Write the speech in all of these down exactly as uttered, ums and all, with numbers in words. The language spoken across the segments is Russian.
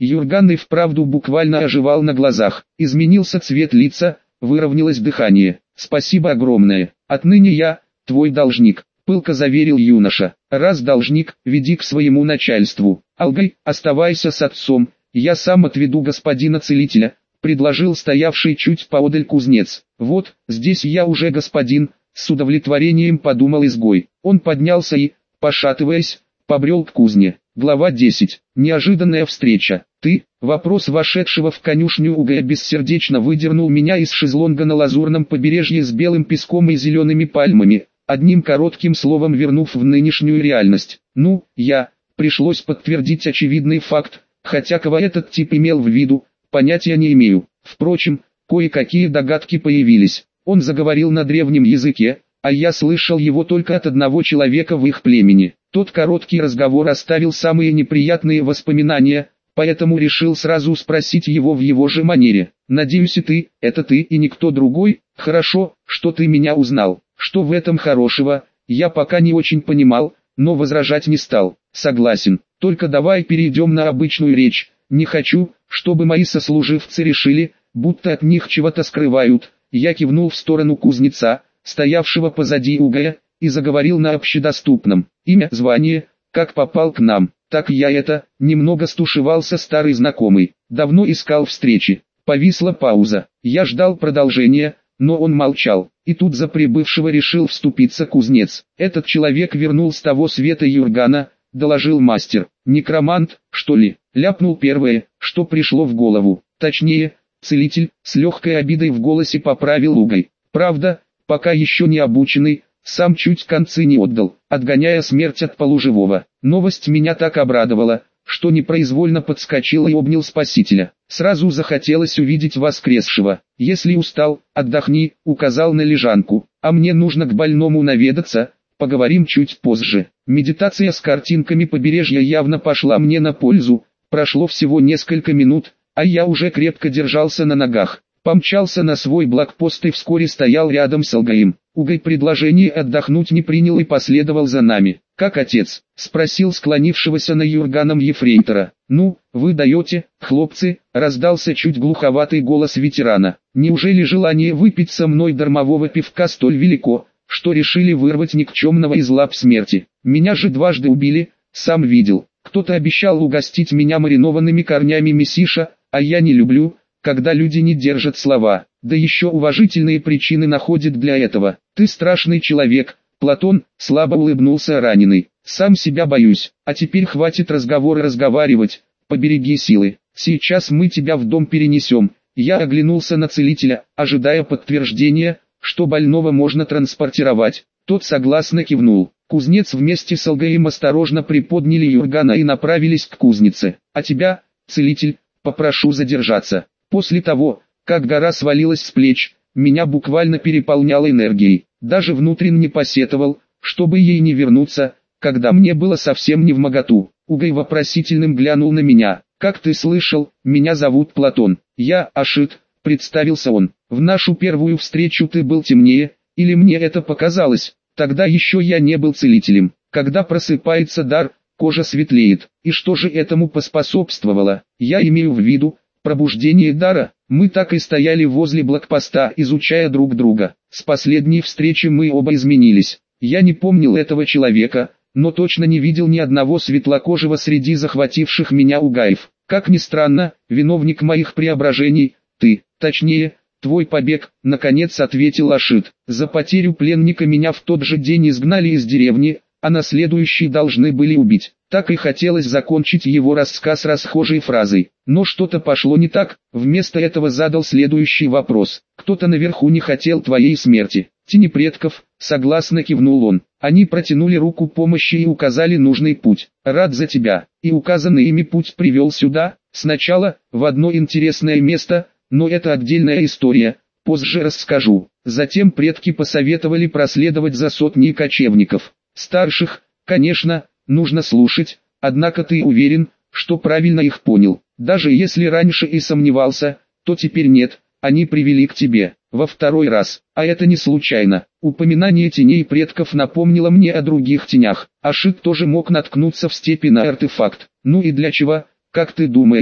Юрган и вправду буквально оживал на глазах. Изменился цвет лица, выровнялось дыхание. «Спасибо огромное. Отныне я твой должник», — пылко заверил юноша. «Раз должник, веди к своему начальству. Алгай, оставайся с отцом, я сам отведу господина целителя», — предложил стоявший чуть поодаль кузнец. «Вот, здесь я уже господин», — с удовлетворением подумал изгой. Он поднялся и, пошатываясь, побрел к кузне. Глава десять. Неожиданная встреча. «Ты?» Вопрос вошедшего в конюшню Угая бессердечно выдернул меня из шезлонга на лазурном побережье с белым песком и зелеными пальмами, одним коротким словом вернув в нынешнюю реальность. «Ну, я...» Пришлось подтвердить очевидный факт, хотя кого этот тип имел в виду, понятия не имею. Впрочем, кое-какие догадки появились. Он заговорил на древнем языке, а я слышал его только от одного человека в их племени. Тот короткий разговор оставил самые неприятные воспоминания, поэтому решил сразу спросить его в его же манере. «Надеюсь, и ты, это ты и никто другой? Хорошо, что ты меня узнал. Что в этом хорошего?» Я пока не очень понимал, но возражать не стал. «Согласен, только давай перейдем на обычную речь. Не хочу, чтобы мои сослуживцы решили, будто от них чего-то скрывают». Я кивнул в сторону кузнеца, стоявшего позади Угая, и заговорил на общедоступном. «Имя, звание, как попал к нам?» «Так я это...» Немного стушевался старый знакомый. «Давно искал встречи». Повисла пауза. Я ждал продолжения, но он молчал. И тут за прибывшего решил вступиться кузнец. «Этот человек вернул с того света Юргана», — доложил мастер. «Некромант, что ли?» — ляпнул первое, что пришло в голову. Точнее, целитель, с легкой обидой в голосе поправил Угай. «Правда, пока еще не обученный, сам чуть концы не отдал, отгоняя смерть от полуживого». Новость меня так обрадовала, что непроизвольно подскочил и обнял спасителя. Сразу захотелось увидеть воскресшего. «Если устал, отдохни», — указал на лежанку. «А мне нужно к больному наведаться, поговорим чуть позже». Медитация с картинками побережья явно пошла мне на пользу. Прошло всего несколько минут, а я уже крепко держался на ногах. Помчался на свой блокпост и вскоре стоял рядом с Алгаем. Угай предложение отдохнуть не принял и последовал за нами. «Как отец?» — спросил склонившегося на Юрганом ефрейтора. «Ну, вы даете, хлопцы», — раздался чуть глуховатый голос ветерана. «Неужели желание выпить со мной дармового пивка столь велико, что решили вырвать никчемного из лап смерти? Меня же дважды убили, сам видел. Кто-то обещал угостить меня маринованными корнями месиша, а я не люблю, когда люди не держат слова, да еще уважительные причины находят для этого. Ты страшный человек, Платон», — слабо улыбнулся раненый. «Сам себя боюсь, а теперь хватит разговора разговаривать, побереги силы. Сейчас мы тебя в дом перенесем». Я оглянулся на целителя, ожидая подтверждения, что больного можно транспортировать. Тот согласно кивнул. Кузнец вместе с Алгаем осторожно приподняли Юргана и направились к кузнице. «А тебя, целитель, попрошу задержаться». После того, как гора свалилась с плеч, меня буквально переполняла энергией. Даже внутренне посетовал, чтобы ей не вернуться, когда мне было совсем невмоготу. Угай вопросительным глянул на меня. «Как ты слышал, меня зовут Платон. Я Ашит», — представился он. «В нашу первую встречу ты был темнее, или мне это показалось? Тогда еще я не был целителем. Когда просыпается дар, кожа светлеет. И что же этому поспособствовало? Я имею в виду пробуждение дара». Мы так и стояли возле блокпоста, изучая друг друга. С последней встречи мы оба изменились. Я не помнил этого человека, но точно не видел ни одного светлокожего среди захвативших меня угаев. Как ни странно, виновник моих преображений — ты, точнее, твой побег, наконец ответил Ашит. За потерю пленника меня в тот же день изгнали из деревни, а на следующий должны были убить. Так и хотелось закончить его рассказ расхожей фразой. Но что-то пошло не так, вместо этого задал следующий вопрос. «Кто-то наверху не хотел твоей смерти». «Тени предков», согласно кивнул он. Они протянули руку помощи и указали нужный путь. «Рад за тебя». И указанный ими путь привел сюда, сначала, в одно интересное место, но это отдельная история, позже расскажу. Затем предки посоветовали проследовать за сотней кочевников. Старших, конечно, нужно слушать, однако ты уверен, что правильно их понял. Даже если раньше и сомневался, то теперь нет, они привели к тебе, во второй раз, а это не случайно. Упоминание теней предков напомнило мне о других тенях. Ашит тоже мог наткнуться в степи на артефакт. Ну и для чего, как ты думаешь?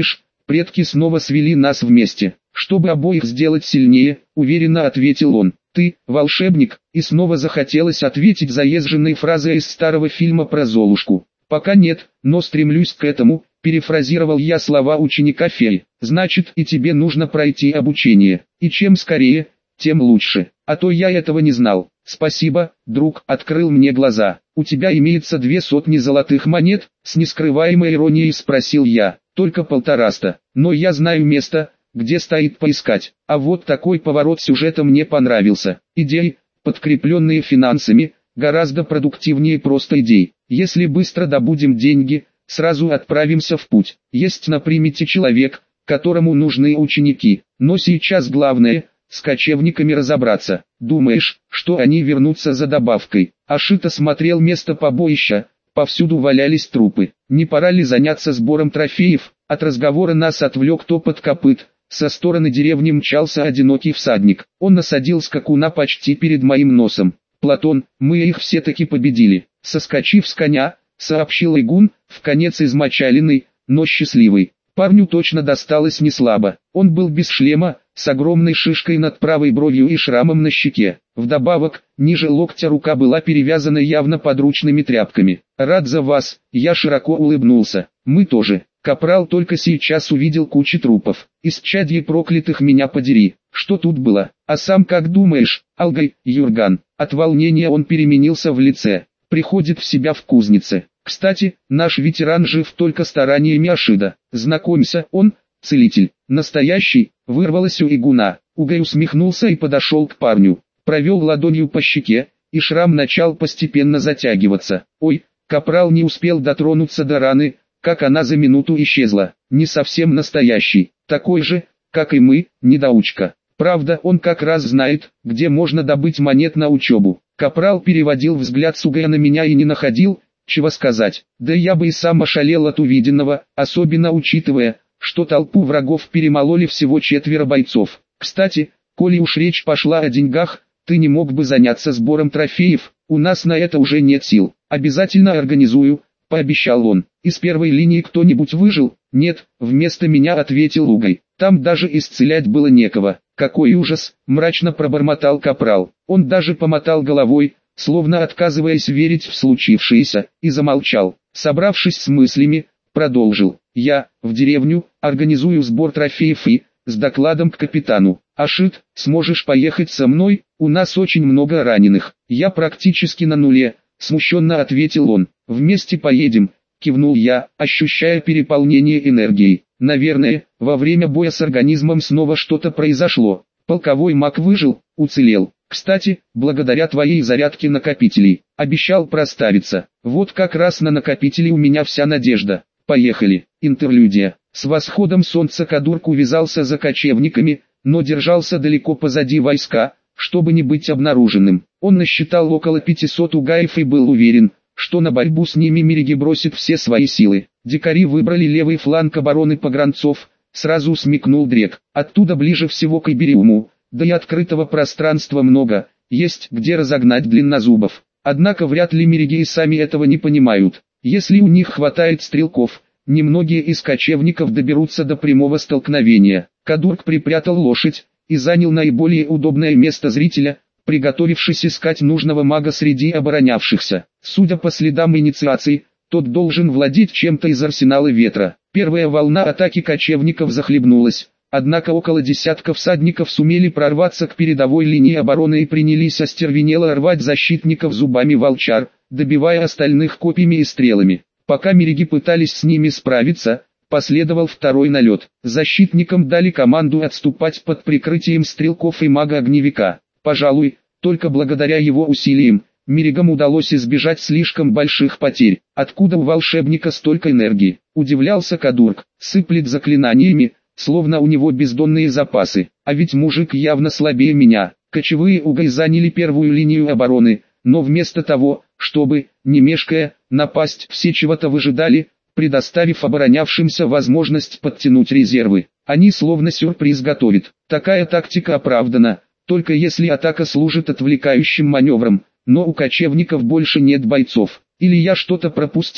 предки снова свели нас вместе, чтобы обоих сделать сильнее, уверенно ответил он. Ты, волшебник, и снова захотелось ответить заезженной фразой из старого фильма про Золушку. Пока нет, но стремлюсь к этому, перефразировал я слова ученика феи. Значит, и тебе нужно пройти обучение, и чем скорее, тем лучше, а то я этого не знал. Спасибо, друг, открыл мне глаза. У тебя имеется две сотни золотых монет? С нескрываемой иронией спросил я. Только полтораста, но я знаю место, где стоит поискать. А вот такой поворот сюжета мне понравился. Идеи, подкрепленные финансами, гораздо продуктивнее просто идей. Если быстро добудем деньги, сразу отправимся в путь. Есть на примете человек, которому нужны ученики, но сейчас главное – с кочевниками разобраться. Думаешь, что они вернутся за добавкой? Ашита смотрел место побоища, повсюду валялись трупы. Не пора ли заняться сбором трофеев? От разговора нас отвлек топот копыт. Со стороны деревни мчался одинокий всадник. Он насадил скакуна почти перед моим носом. «Платон, мы их все-таки победили!» Соскочив с коня, сообщил Игун, вконец измочаленный, но счастливый. Парню точно досталось неслабо. Он был без шлема, с огромной шишкой над правой бровью и шрамом на щеке. Вдобавок, ниже локтя рука была перевязана явно подручными тряпками. «Рад за вас», я широко улыбнулся. «Мы тоже». Капрал только сейчас увидел кучу трупов. «Исчадье проклятых меня подери, что тут было? А сам как думаешь, Алгай, Юрган?» От волнения он переменился в лице. «Приходит в себя в кузнице. Кстати, наш ветеран жив только стараниями Ашида. Знакомься, он, целитель, настоящий», вырвалось у Игуна. Угай усмехнулся и подошел к парню. Провел ладонью по щеке, и шрам начал постепенно затягиваться. «Ой», Капрал не успел дотронуться до раны, как она за минуту исчезла. «Не совсем настоящий, такой же, как и мы, недоучка. Правда, он как раз знает, где можно добыть монет на учебу». Капрал переводил взгляд с Угая на меня и не находил, чего сказать. Да я бы и сам ошалел от увиденного, особенно учитывая, что толпу врагов перемололи всего четверо бойцов. «Кстати, коли уж речь пошла о деньгах, ты не мог бы заняться сбором трофеев? У нас на это уже нет сил». «Обязательно организую», — пообещал он. «Из первой линии кто-нибудь выжил?» «Нет», — вместо меня ответил Угай. «Там даже исцелять было некого». «Какой ужас!» — мрачно пробормотал Капрал. Он даже помотал головой, словно отказываясь верить в случившееся, и замолчал. Собравшись с мыслями, продолжил. «Я, в деревню, организую сбор трофеев и, с докладом к капитану. Ашит, сможешь поехать со мной? У нас очень много раненых». «Я практически на нуле», — смущенно ответил он. «Вместе поедем», — кивнул я, ощущая переполнение энергией. «Наверное, во время боя с организмом снова что-то произошло. Полковой маг выжил, уцелел. Кстати, благодаря твоей зарядке накопителей, обещал проставиться. Вот как раз на накопители у меня вся надежда. Поехали». Интерлюдия. С восходом солнца Кадурк увязался за кочевниками, но держался далеко позади войска, чтобы не быть обнаруженным. Он насчитал около пятисот угаев и был уверен, что на борьбу с ними Мериги бросит все свои силы. Дикари выбрали левый фланг обороны погранцов, сразу смекнул Дрек. Оттуда ближе всего к Ибериуму, да и открытого пространства много, есть где разогнать длиннозубов. Однако вряд ли Мериги и сами этого не понимают. Если у них хватает стрелков, немногие из кочевников доберутся до прямого столкновения. Кадурк припрятал лошадь и занял наиболее удобное место зрителя, приготовившись искать нужного мага среди оборонявшихся. Судя по следам инициации, тот должен владеть чем-то из арсенала ветра. Первая волна атаки кочевников захлебнулась, однако около десятка всадников сумели прорваться к передовой линии обороны и принялись остервенело рвать защитников зубами волчар, добивая остальных копьями и стрелами. Пока Мериги пытались с ними справиться, последовал второй налет. Защитникам дали команду отступать под прикрытием стрелков и мага-огневика. Пожалуй, только благодаря его усилиям, Меригам удалось избежать слишком больших потерь. Откуда у волшебника столько энергии? Удивлялся Кадурк. Сыплет заклинаниями, словно у него бездонные запасы. А ведь мужик явно слабее меня. Кочевые угай заняли первую линию обороны, но вместо того, чтобы, не мешкая, напасть, все чего-то выжидали, предоставив оборонявшимся возможность подтянуть резервы. Они словно сюрприз готовят. Такая тактика оправдана, только если атака служит отвлекающим маневром, но у кочевников больше нет бойцов. Или я что-то пропустил,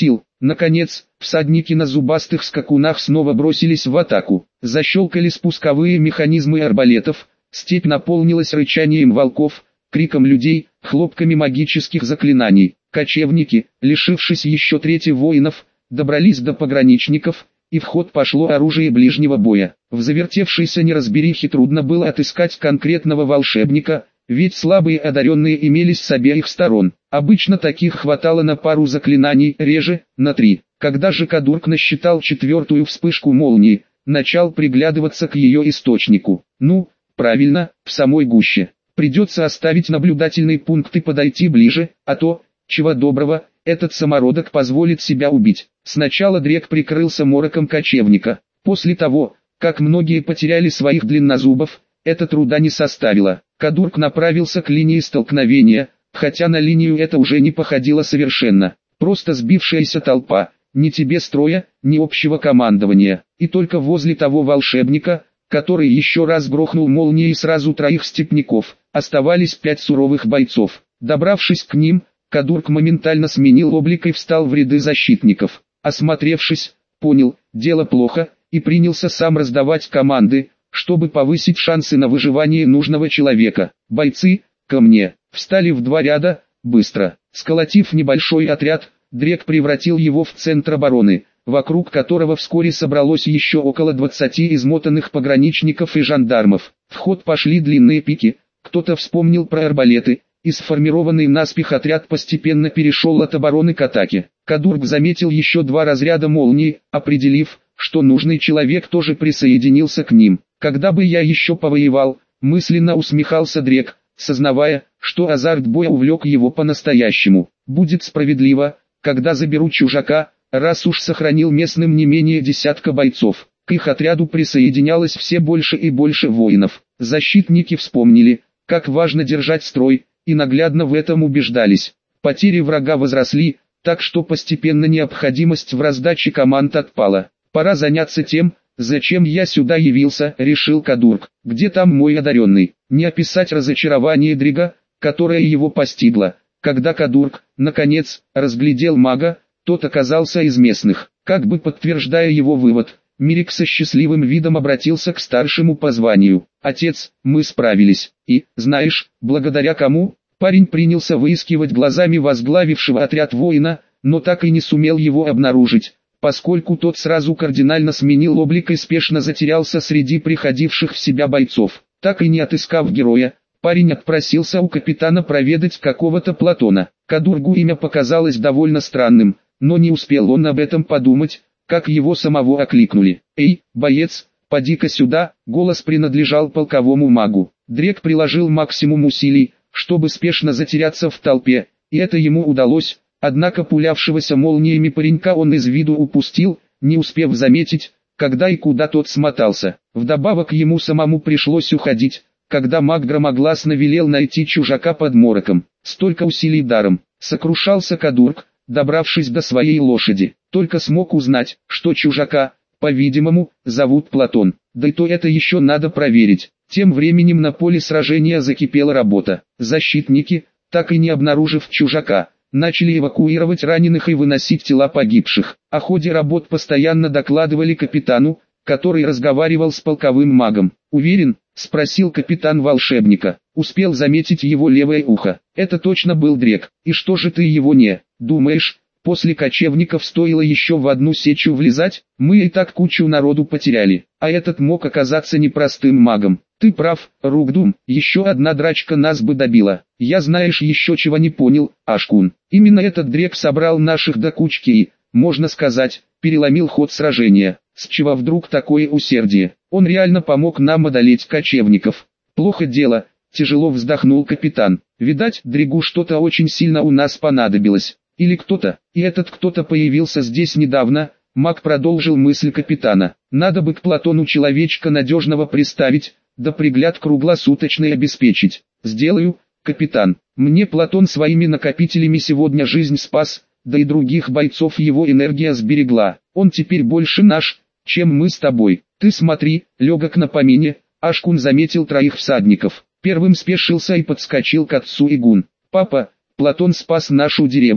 Наконец, всадники на зубастых скакунах снова бросились в атаку. Защелкали спусковые механизмы арбалетов, степь наполнилась рычанием волков, криком людей, хлопками магических заклинаний. Кочевники, лишившись еще трети воинов, добрались до пограничников, и в ход пошло оружие ближнего боя. В завертевшейся неразберихе трудно было отыскать конкретного волшебника, ведь слабые одаренные имелись с обеих сторон. Обычно таких хватало на пару заклинаний, реже – на три. Когда же Кадурк насчитал четвертую вспышку молнии, начал приглядываться к ее источнику. Ну, правильно, в самой гуще. Придется оставить наблюдательный пункт и подойти ближе, а то, чего доброго, этот самородок позволит себя убить. Сначала Дрек прикрылся мороком кочевника. После того, как многие потеряли своих длиннозубов, это труда не составило. Кадурк направился к линии столкновения, хотя на линию это уже не походило совершенно. Просто сбившаяся толпа, ни тебе строя, ни общего командования. И только возле того волшебника, который еще раз грохнул молнией сразу троих степняков, оставались пять суровых бойцов. Добравшись к ним, Кадурк моментально сменил облик и встал в ряды защитников. Осмотревшись, понял, дело плохо, и принялся сам раздавать команды, чтобы повысить шансы на выживание нужного человека. Бойцы, ко мне, встали в два ряда, быстро. Сколотив небольшой отряд, Дрек превратил его в центр обороны, вокруг которого вскоре собралось еще около двадцати измотанных пограничников и жандармов. В ход пошли длинные пики, кто-то вспомнил про арбалеты, и сформированный наспех отряд постепенно перешел от обороны к атаке. Кадурк заметил еще два разряда молний, определив, что нужный человек тоже присоединился к ним. Когда бы я еще повоевал, мысленно усмехался Дрек, сознавая, что азарт боя увлек его по-настоящему. Будет справедливо, когда заберу чужака, раз уж сохранил местным не менее десятка бойцов. К их отряду присоединялось все больше и больше воинов. Защитники вспомнили, как важно держать строй, и наглядно в этом убеждались. Потери врага возросли, так что постепенно необходимость в раздаче команд отпала. Пора заняться тем, зачем я сюда явился, решил Кадурк. Где там мой одаренный? Не описать разочарование Дрига, которое его постигло, когда Кадурк, наконец, разглядел мага. Тот оказался из местных. Как бы подтверждая его вывод, Мирик со счастливым видом обратился к старшему по званию. «Отец, мы справились. И, знаешь, благодаря кому?» Парень принялся выискивать глазами возглавившего отряд воина, но так и не сумел его обнаружить, поскольку тот сразу кардинально сменил облик и спешно затерялся среди приходивших в себя бойцов. Так и не отыскав героя, парень отпросился у капитана проведать какого-то Платона. Кадургу имя показалось довольно странным, но не успел он об этом подумать, как его самого окликнули. «Эй, боец, поди-ка сюда!» Голос принадлежал полковому магу. Дрек приложил максимум усилий, чтобы спешно затеряться в толпе, и это ему удалось, однако пулявшегося молниями паренька он из виду упустил, не успев заметить, когда и куда тот смотался. Вдобавок ему самому пришлось уходить, когда маг громогласно велел найти чужака под мороком. Столько усилий даром. Сокрушался Кадурк, добравшись до своей лошади. Только смог узнать, что чужака, по-видимому, зовут Платон. Да и то это еще надо проверить. Тем временем на поле сражения закипела работа. Защитники, так и не обнаружив чужака, начали эвакуировать раненых и выносить тела погибших. О ходе работ постоянно докладывали капитану, который разговаривал с полковым магом. «Уверен?» — спросил капитан волшебника. Успел заметить его левое ухо. Это точно был Дрек. «И что же ты его не думаешь?» После кочевников стоило еще в одну сечу влезать, мы и так кучу народу потеряли, а этот мог оказаться непростым магом. Ты прав, Ругдум, еще одна драчка нас бы добила. Я знаешь еще чего не понял, Ашкун. Именно этот Дрек собрал наших до кучки и, можно сказать, переломил ход сражения. С чего вдруг такое усердие? Он реально помог нам одолеть кочевников. Плохо дело, тяжело вздохнул капитан. Видать, Дрегу что-то очень сильно у нас понадобилось. Или кто-то, и этот кто-то появился здесь недавно. Маг продолжил мысль капитана. Надо бы к Платону человечка надежного приставить, да пригляд круглосуточный обеспечить. Сделаю, капитан. Мне Платон своими накопителями сегодня жизнь спас, да и других бойцов его энергия сберегла. Он теперь больше наш, чем мы с тобой. Ты смотри, легок на помине. Ашкун заметил троих всадников. Первым спешился и подскочил к отцу Игун. Папа, Платон спас нашу деревню.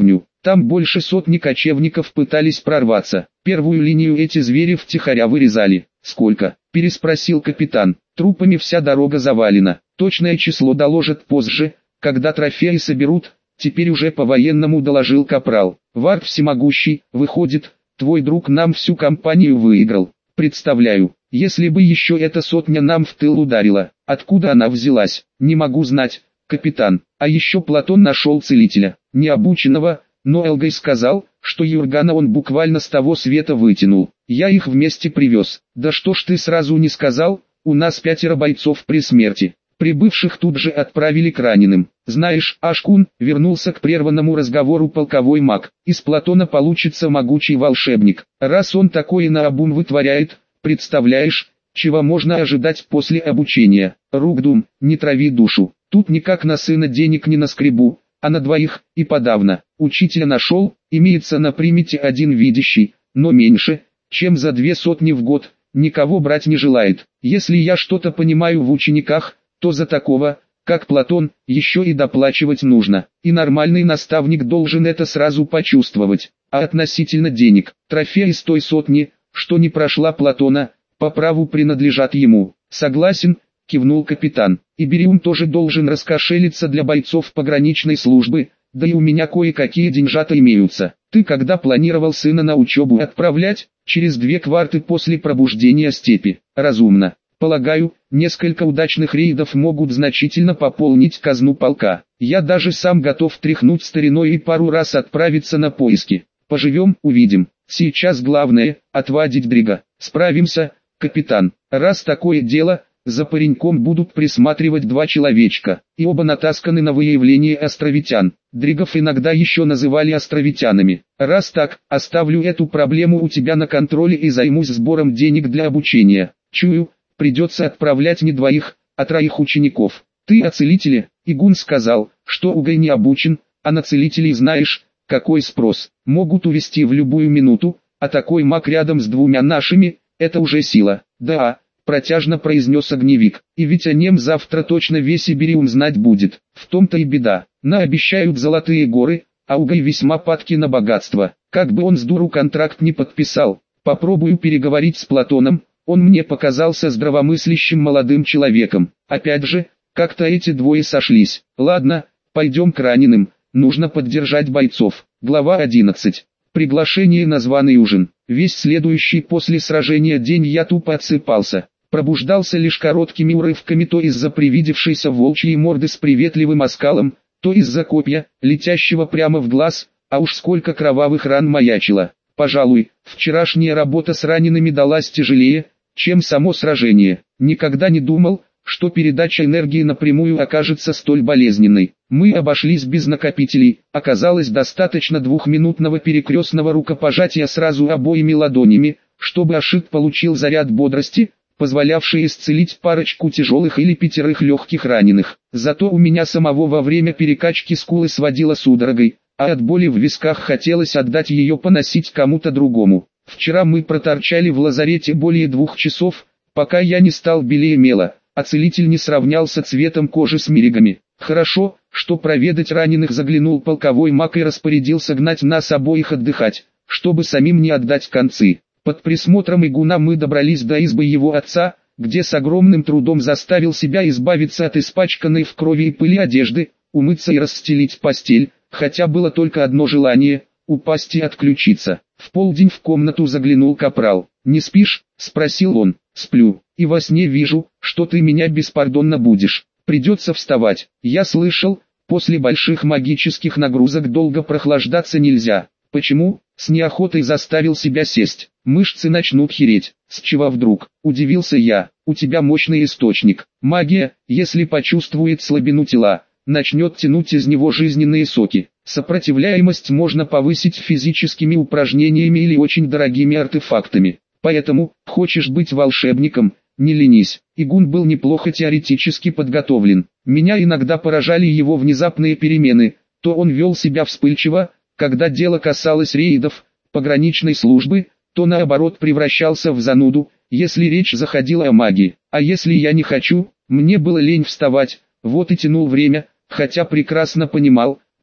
Там больше сотни кочевников пытались прорваться. Первую линию эти звери втихаря вырезали. Сколько? Переспросил капитан. Трупами вся дорога завалена. Точное число доложат позже, когда трофеи соберут. Теперь уже по-военному доложил капрал. Вард всемогущий, выходит, твой друг нам всю компанию выиграл. Представляю, если бы еще эта сотня нам в тыл ударила. Откуда она взялась, не могу знать, капитан. А еще Платон нашел целителя, необученного, но Элгай сказал, что Юргана он буквально с того света вытянул. Я их вместе привез. Да что ж ты сразу не сказал, у нас пятеро бойцов при смерти. Прибывших тут же отправили к раненым. Знаешь, Ашкун, вернулся к прерванному разговору полковой маг. Из Платона получится могучий волшебник. Раз он такое наобум вытворяет, представляешь, чего можно ожидать после обучения. Ругдум, не трави душу. Тут никак на сына денег не наскребу, а на двоих, и подавно. Учителя нашел, имеется на примете один видящий, но меньше, чем за две сотни в год, никого брать не желает. Если я что-то понимаю в учениках, то за такого, как Платон, еще и доплачивать нужно. И нормальный наставник должен это сразу почувствовать. А относительно денег, трофеи с той сотни, что не прошла Платона, по праву принадлежат ему. Согласен, кивнул капитан. И Бериум тоже должен раскошелиться для бойцов пограничной службы, да и у меня кое-какие деньжата имеются. Ты когда планировал сына на учебу отправлять? Через две кварты после пробуждения степи. Разумно. Полагаю, несколько удачных рейдов могут значительно пополнить казну полка. Я даже сам готов тряхнуть стариной и пару раз отправиться на поиски. Поживем, увидим. Сейчас главное – отвадить Дрига. Справимся, капитан. Раз такое дело, за пареньком будут присматривать два человечка, и оба натасканы на выявление островитян. Дригов иногда еще называли островитянами. Раз так, оставлю эту проблему у тебя на контроле и займусь сбором денег для обучения. Чую, придется отправлять не двоих, а троих учеников. Ты о целителе? Игун сказал, что Угай не обучен, а на целителей знаешь, какой спрос. Могут увести в любую минуту, а такой маг рядом с двумя нашими, это уже сила. Да, протяжно произнес огневик. И ведь о нем завтра точно весь Ибериум знать будет. В том-то и беда. Наобещают золотые горы, а Угай весьма падки на богатство. Как бы он с дуру контракт не подписал. Попробую переговорить с Платоном. Он мне показался здравомыслящим молодым человеком. Опять же, как-то эти двое сошлись. Ладно, пойдем к раненым. Нужно поддержать бойцов. Глава одиннадцать. Приглашение на званый ужин. Весь следующий после сражения день я тупо отсыпался. Пробуждался лишь короткими урывками то из-за привидевшейся волчьей морды с приветливым оскалом, то из-за копья, летящего прямо в глаз, а уж сколько кровавых ран маячило. Пожалуй, вчерашняя работа с ранеными далась тяжелее, чем само сражение. Никогда не думал, что передача энергии напрямую окажется столь болезненной. Мы обошлись без накопителей, оказалось достаточно двухминутного перекрестного рукопожатия сразу обоими ладонями, чтобы Ашит получил заряд бодрости, позволявший исцелить парочку тяжелых или пятерых легких раненых. Зато у меня самого во время перекачки скулы сводило судорогой, а от боли в висках хотелось отдать ее поносить кому-то другому. Вчера мы проторчали в лазарете более двух часов, пока я не стал белее мела, а целитель не сравнялся цветом кожи с миригами. Хорошо, что проведать раненых заглянул полковой маг и распорядился гнать нас обоих отдыхать, чтобы самим не отдать концы. Под присмотром Игуна мы добрались до избы его отца, где с огромным трудом заставил себя избавиться от испачканной в крови и пыли одежды, умыться и расстелить постель, хотя было только одно желание – упасть и отключиться. В полдень в комнату заглянул капрал. «Не спишь?» – спросил он. «Сплю, и во сне вижу, что ты меня беспардонно будешь. Придется вставать. Я слышал, после больших магических нагрузок долго прохлаждаться нельзя». «Почему?» – с неохотой заставил себя сесть. «Мышцы начнут хереть». «С чего вдруг?» – удивился я. «У тебя мощный источник. Магия, если почувствует слабину тела, начнет тянуть из него жизненные соки. Сопротивляемость можно повысить физическими упражнениями или очень дорогими артефактами. Поэтому, хочешь быть волшебником, не ленись». Игун был неплохо теоретически подготовлен. Меня иногда поражали его внезапные перемены. То он вел себя вспыльчиво, когда дело касалось рейдов, пограничной службы, то наоборот превращался в зануду, если речь заходила о магии. А если я не хочу, мне было лень вставать, вот и тянул время, хотя прекрасно понимал,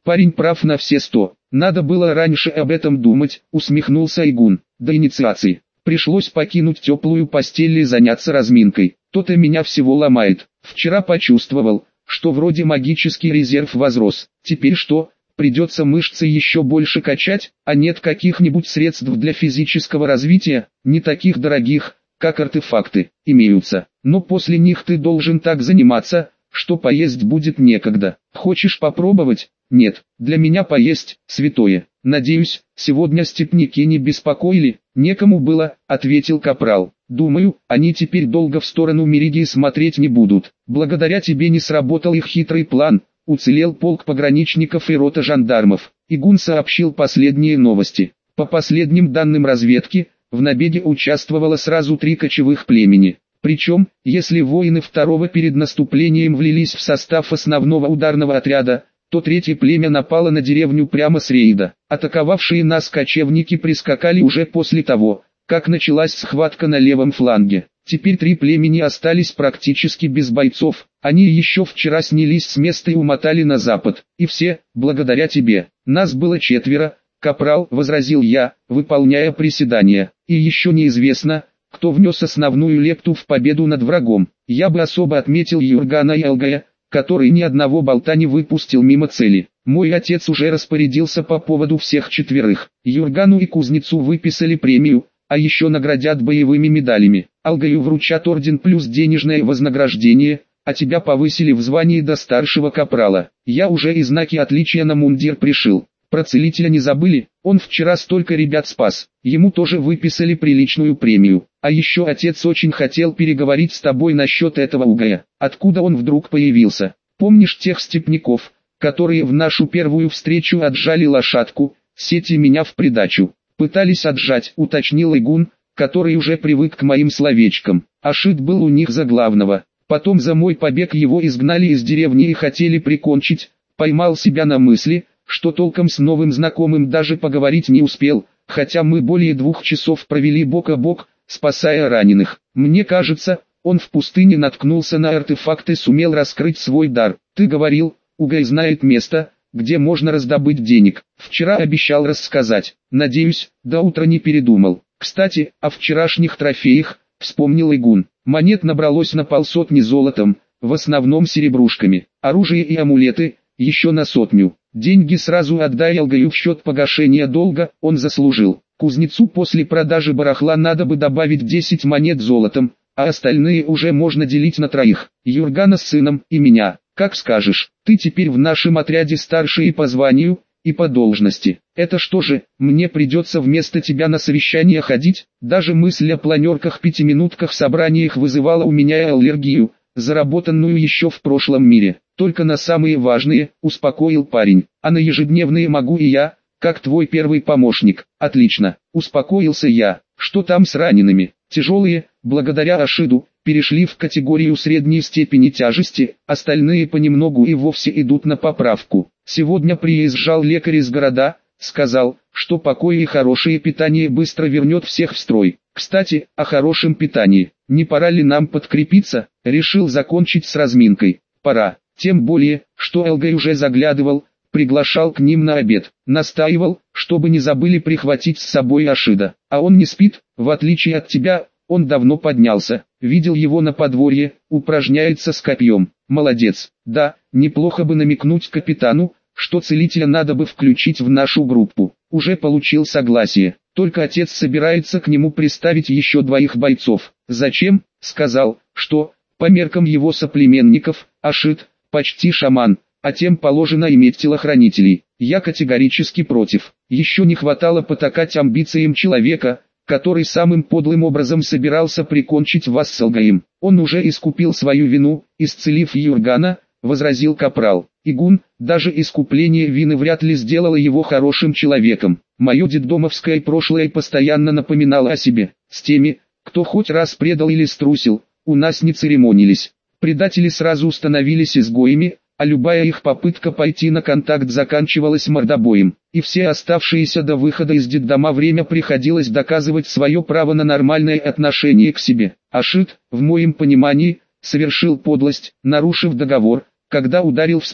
Парень прав на все сто. Надо было раньше об этом думать, усмехнулся Айгун. До инициации пришлось покинуть теплую постель и заняться разминкой. То-то меня всего ломает. Вчера почувствовал, что вроде магический резерв возрос. Теперь что? Придется мышцы еще больше качать, а нет каких-нибудь средств для физического развития, не таких дорогих, как артефакты, имеются. Но после них ты должен так заниматься, что поесть будет некогда. Хочешь попробовать? Нет, для меня поесть – святое. Надеюсь, сегодня степняки не беспокоили? Некому было, ответил капрал. Думаю, они теперь долго в сторону Меридии смотреть не будут. Благодаря тебе не сработал их хитрый план. Уцелел полк пограничников и рота жандармов. Игун сообщил последние новости. По последним данным разведки, в набеге участвовало сразу три кочевых племени. Причем, если воины второго перед наступлением влились в состав основного ударного отряда, то третье племя напало на деревню прямо с рейда. Атаковавшие нас кочевники прискакали уже после того, как началась схватка на левом фланге. Теперь три племени остались практически без бойцов. Они еще вчера снялись с места и умотали на запад. И все, благодаря тебе. Нас было четверо, капрал, возразил я, выполняя приседания. И еще неизвестно, кто внес основную лепту в победу над врагом. Я бы особо отметил Юргана и Алгая, который ни одного болта не выпустил мимо цели. Мой отец уже распорядился по поводу всех четверых. Юргану и Кузнецу выписали премию, а еще наградят боевыми медалями. Алгаю вручат орден плюс денежное вознаграждение, а тебя повысили в звании до старшего капрала. Я уже и знаки отличия на мундир пришил. Про целителя не забыли, он вчера столько ребят спас. Ему тоже выписали приличную премию. А еще отец очень хотел переговорить с тобой насчет этого угая. Откуда он вдруг появился? Помнишь тех степняков, которые в нашу первую встречу отжали лошадку, сети меня в придачу? Пытались отжать, уточнил Игун, который уже привык к моим словечкам. Ашит был у них за главного. Потом за мой побег его изгнали из деревни и хотели прикончить. Поймал себя на мысли, что толком с новым знакомым даже поговорить не успел, хотя мы более двух часов провели бок о бок, спасая раненых. Мне кажется, он в пустыне наткнулся на артефакт и сумел раскрыть свой дар. Ты говорил, Угай знает место, где можно раздобыть денег. Вчера обещал рассказать. Надеюсь, до утра не передумал. Кстати, о вчерашних трофеях, вспомнил Игун. Монет набралось на полсотни золотом, в основном серебрушками. Оружие и амулеты, еще на сотню. Деньги сразу отдай Алгаю в счет погашения долга, он заслужил. Кузнецу после продажи барахла надо бы добавить десять монет золотом, а остальные уже можно делить на троих. Юргана с сыном и меня. Как скажешь, ты теперь в нашем отряде старший и по званию, и по должности. Это что же, мне придется вместо тебя на совещание ходить? Даже мысль о планерках-пятиминутках собраниях вызывала у меня аллергию, заработанную еще в прошлом мире. Только на самые важные, успокоил парень, а на ежедневные могу и я, как твой первый помощник. Отлично, успокоился я. Что там с ранеными? Тяжелые, благодаря Ашиду, перешли в категорию средней степени тяжести, остальные понемногу и вовсе идут на поправку. Сегодня приезжал лекарь из города, сказал, что покой и хорошее питание быстро вернет всех в строй. Кстати, о хорошем питании. Не пора ли нам подкрепиться? Решил закончить с разминкой. Пора. Тем более, что Элгай уже заглядывал, приглашал к ним на обед. Настаивал, чтобы не забыли прихватить с собой Ашида. А он не спит, в отличие от тебя, он давно поднялся. Видел его на подворье, упражняется с копьем. Молодец. Да, неплохо бы намекнуть капитану, что целителя надо бы включить в нашу группу. Уже получил согласие. Только отец собирается к нему приставить еще двоих бойцов. Зачем? Сказал, что, по меркам его соплеменников, Ашид, почти шаман, а тем положено иметь телохранителей. Я категорически против. Еще не хватало потакать амбициям человека, который самым подлым образом собирался прикончить вас с Алгаем. Он уже искупил свою вину, исцелив Юргана, возразил капрал. Игун, даже искупление вины вряд ли сделало его хорошим человеком. Мое детдомовское прошлое постоянно напоминало о себе. С теми, кто хоть раз предал или струсил, у нас не церемонились. Предатели сразу становились изгоями, а любая их попытка пойти на контакт заканчивалась мордобоем. И все оставшиеся до выхода из детдома время приходилось доказывать свое право на нормальное отношение к себе. Ашид, в моем понимании, совершил подлость, нарушив договор, когда ударил в спину.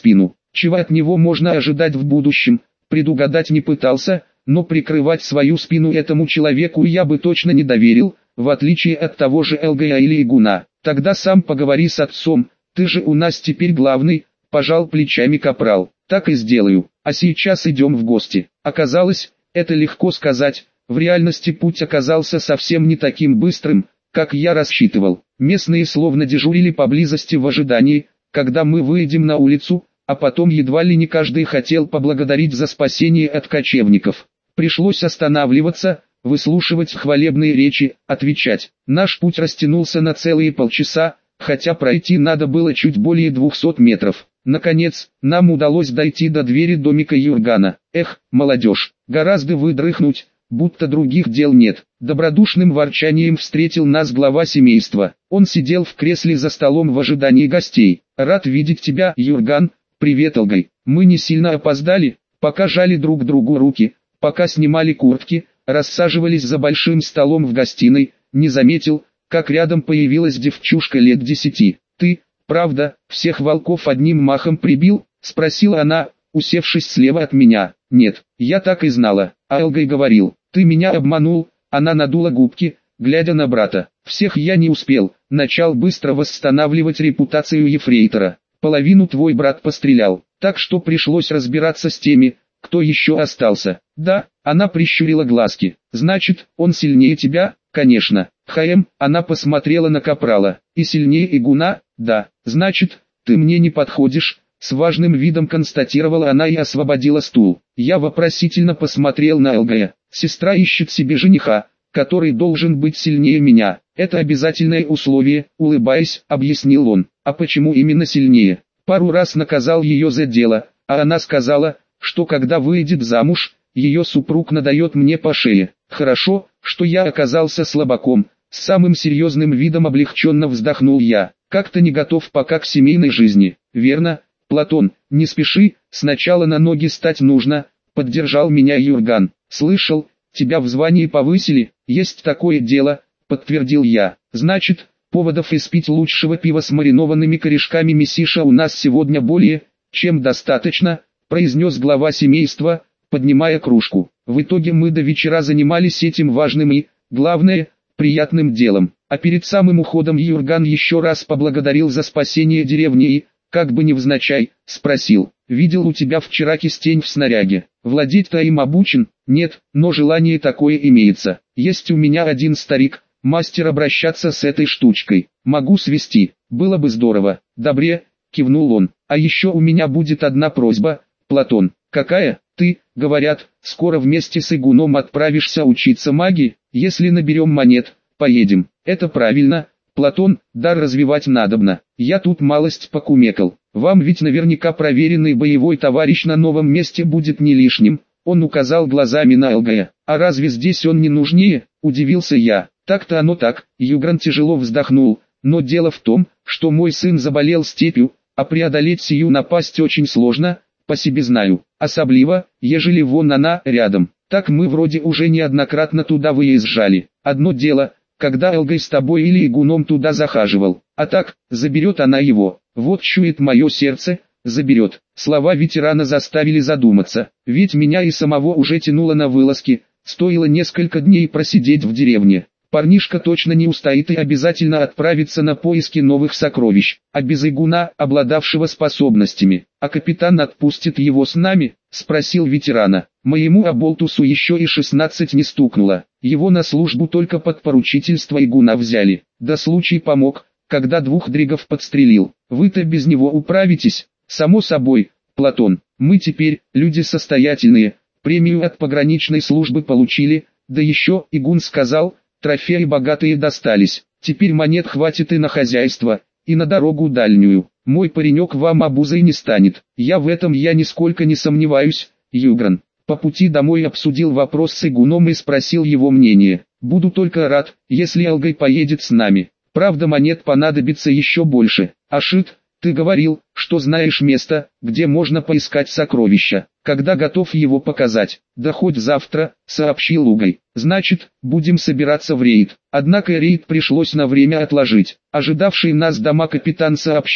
Чего от него можно ожидать в будущем, предугадать не пытался, но прикрывать свою спину этому человеку я бы точно не доверил, в отличие от того же Элгая или Игуна. Тогда сам поговори с отцом, ты же у нас теперь главный, пожал плечами капрал. Так и сделаю, а сейчас идем в гости. Оказалось, это легко сказать, в реальности путь оказался совсем не таким быстрым, как я рассчитывал. Местные словно дежурили поблизости в ожидании, когда мы выйдем на улицу, а потом едва ли не каждый хотел поблагодарить за спасение от кочевников. Пришлось останавливаться, выслушивать хвалебные речи, отвечать. Наш путь растянулся на целые полчаса, хотя пройти надо было чуть более двухсот метров. Наконец, нам удалось дойти до двери домика Юргана. Эх, молодежь, гораздо выдрыхнуть, будто других дел нет. Добродушным ворчанием встретил нас глава семейства. Он сидел в кресле за столом в ожидании гостей. Рад видеть тебя, Юрган. Привет, Элгай. Мы не сильно опоздали, пока жали друг другу руки, пока снимали куртки, рассаживались за большим столом в гостиной, не заметил, как рядом появилась девчушка лет десяти. Ты, правда, всех волков одним махом прибил? Спросила она, усевшись слева от меня. Нет, я так и знала, а Элгай говорил, ты меня обманул. Она надула губки, глядя на брата. Всех я не успел, начал быстро восстанавливать репутацию ефрейтора. Половину твой брат пострелял, так что пришлось разбираться с теми, кто еще остался. Да, она прищурила глазки. Значит, он сильнее тебя? Конечно. Хаем, она посмотрела на капрала. И сильнее Игуна? Да. Значит, ты мне не подходишь. С важным видом констатировала она и освободила стул. Я вопросительно посмотрел на Элгая. Сестра ищет себе жениха, который должен быть сильнее меня. Это обязательное условие, улыбаясь, объяснил он. А почему именно сильнее? Пару раз наказал ее за дело, а она сказала, что когда выйдет замуж, ее супруг надает мне по шее. Хорошо, что я оказался слабаком. С самым серьезным видом облегченно вздохнул я. Как-то не готов пока к семейной жизни. Верно, Платон, не спеши, сначала на ноги стать нужно, поддержал меня Юрган. Слышал, тебя в звании повысили, есть такое дело, подтвердил я. Значит, поводов испить лучшего пива с маринованными корешками месиша у нас сегодня более, чем достаточно, произнес глава семейства, поднимая кружку. В итоге мы до вечера занимались этим важным и, главное, приятным делом. А перед самым уходом Юрган еще раз поблагодарил за спасение деревни и, как бы невзначай, спросил: «Видел у тебя вчера кистень в снаряге? Владеть-то им обучен?» «Нет, но желание такое имеется. Есть у меня один старик, мастер обращаться с этой штучкой. Могу свести, было бы здорово». «Добре», кивнул он. «А еще у меня будет одна просьба, Платон». «Какая? Ты, говорят, скоро вместе с Игуном отправишься учиться магии? Если наберем монет, поедем». «Это правильно, Платон, дар развивать надобно. Я тут малость покумекал. Вам ведь наверняка проверенный боевой товарищ на новом месте будет не лишним». Он указал глазами на Элгая. «А разве здесь он не нужнее?» – удивился я. «Так-то оно так», – Югран тяжело вздохнул. «Но дело в том, что мой сын заболел степью, а преодолеть сию напасть очень сложно, по себе знаю. Особливо, ежели вон она рядом. Так мы вроде уже неоднократно туда выезжали. Одно дело, когда Элгай с тобой или Игуном туда захаживал. А так, заберет она его. Вот чует мое сердце, заберет». Слова ветерана заставили задуматься, ведь меня и самого уже тянуло на вылазки, стоило несколько дней просидеть в деревне. Парнишка точно не устоит и обязательно отправится на поиски новых сокровищ, а без Игуна, обладавшего способностями. «А капитан отпустит его с нами?» – спросил ветерана. Моему оболтусу еще и шестнадцать не стукнуло, его на службу только под поручительство Игуна взяли. Да случай помог, когда двух дригов подстрелил. Вы-то без него управитесь? Само собой, Платон, мы теперь, люди состоятельные, премию от пограничной службы получили, да еще, Игун сказал, трофеи богатые достались, теперь монет хватит и на хозяйство, и на дорогу дальнюю. Мой паренек вам обузой не станет, я в этом я нисколько не сомневаюсь, Югран». По пути домой обсудил вопрос с Игуном и спросил его мнение. «Буду только рад, если Элгай поедет с нами. Правда, монет понадобится еще больше. Ашит, ты говорил, что знаешь место, где можно поискать сокровища. Когда готов его показать?» «Да хоть завтра», — сообщил Угай. «Значит, будем собираться в рейд». Однако рейд пришлось на время отложить. Ожидавший нас дома капитан сообщил,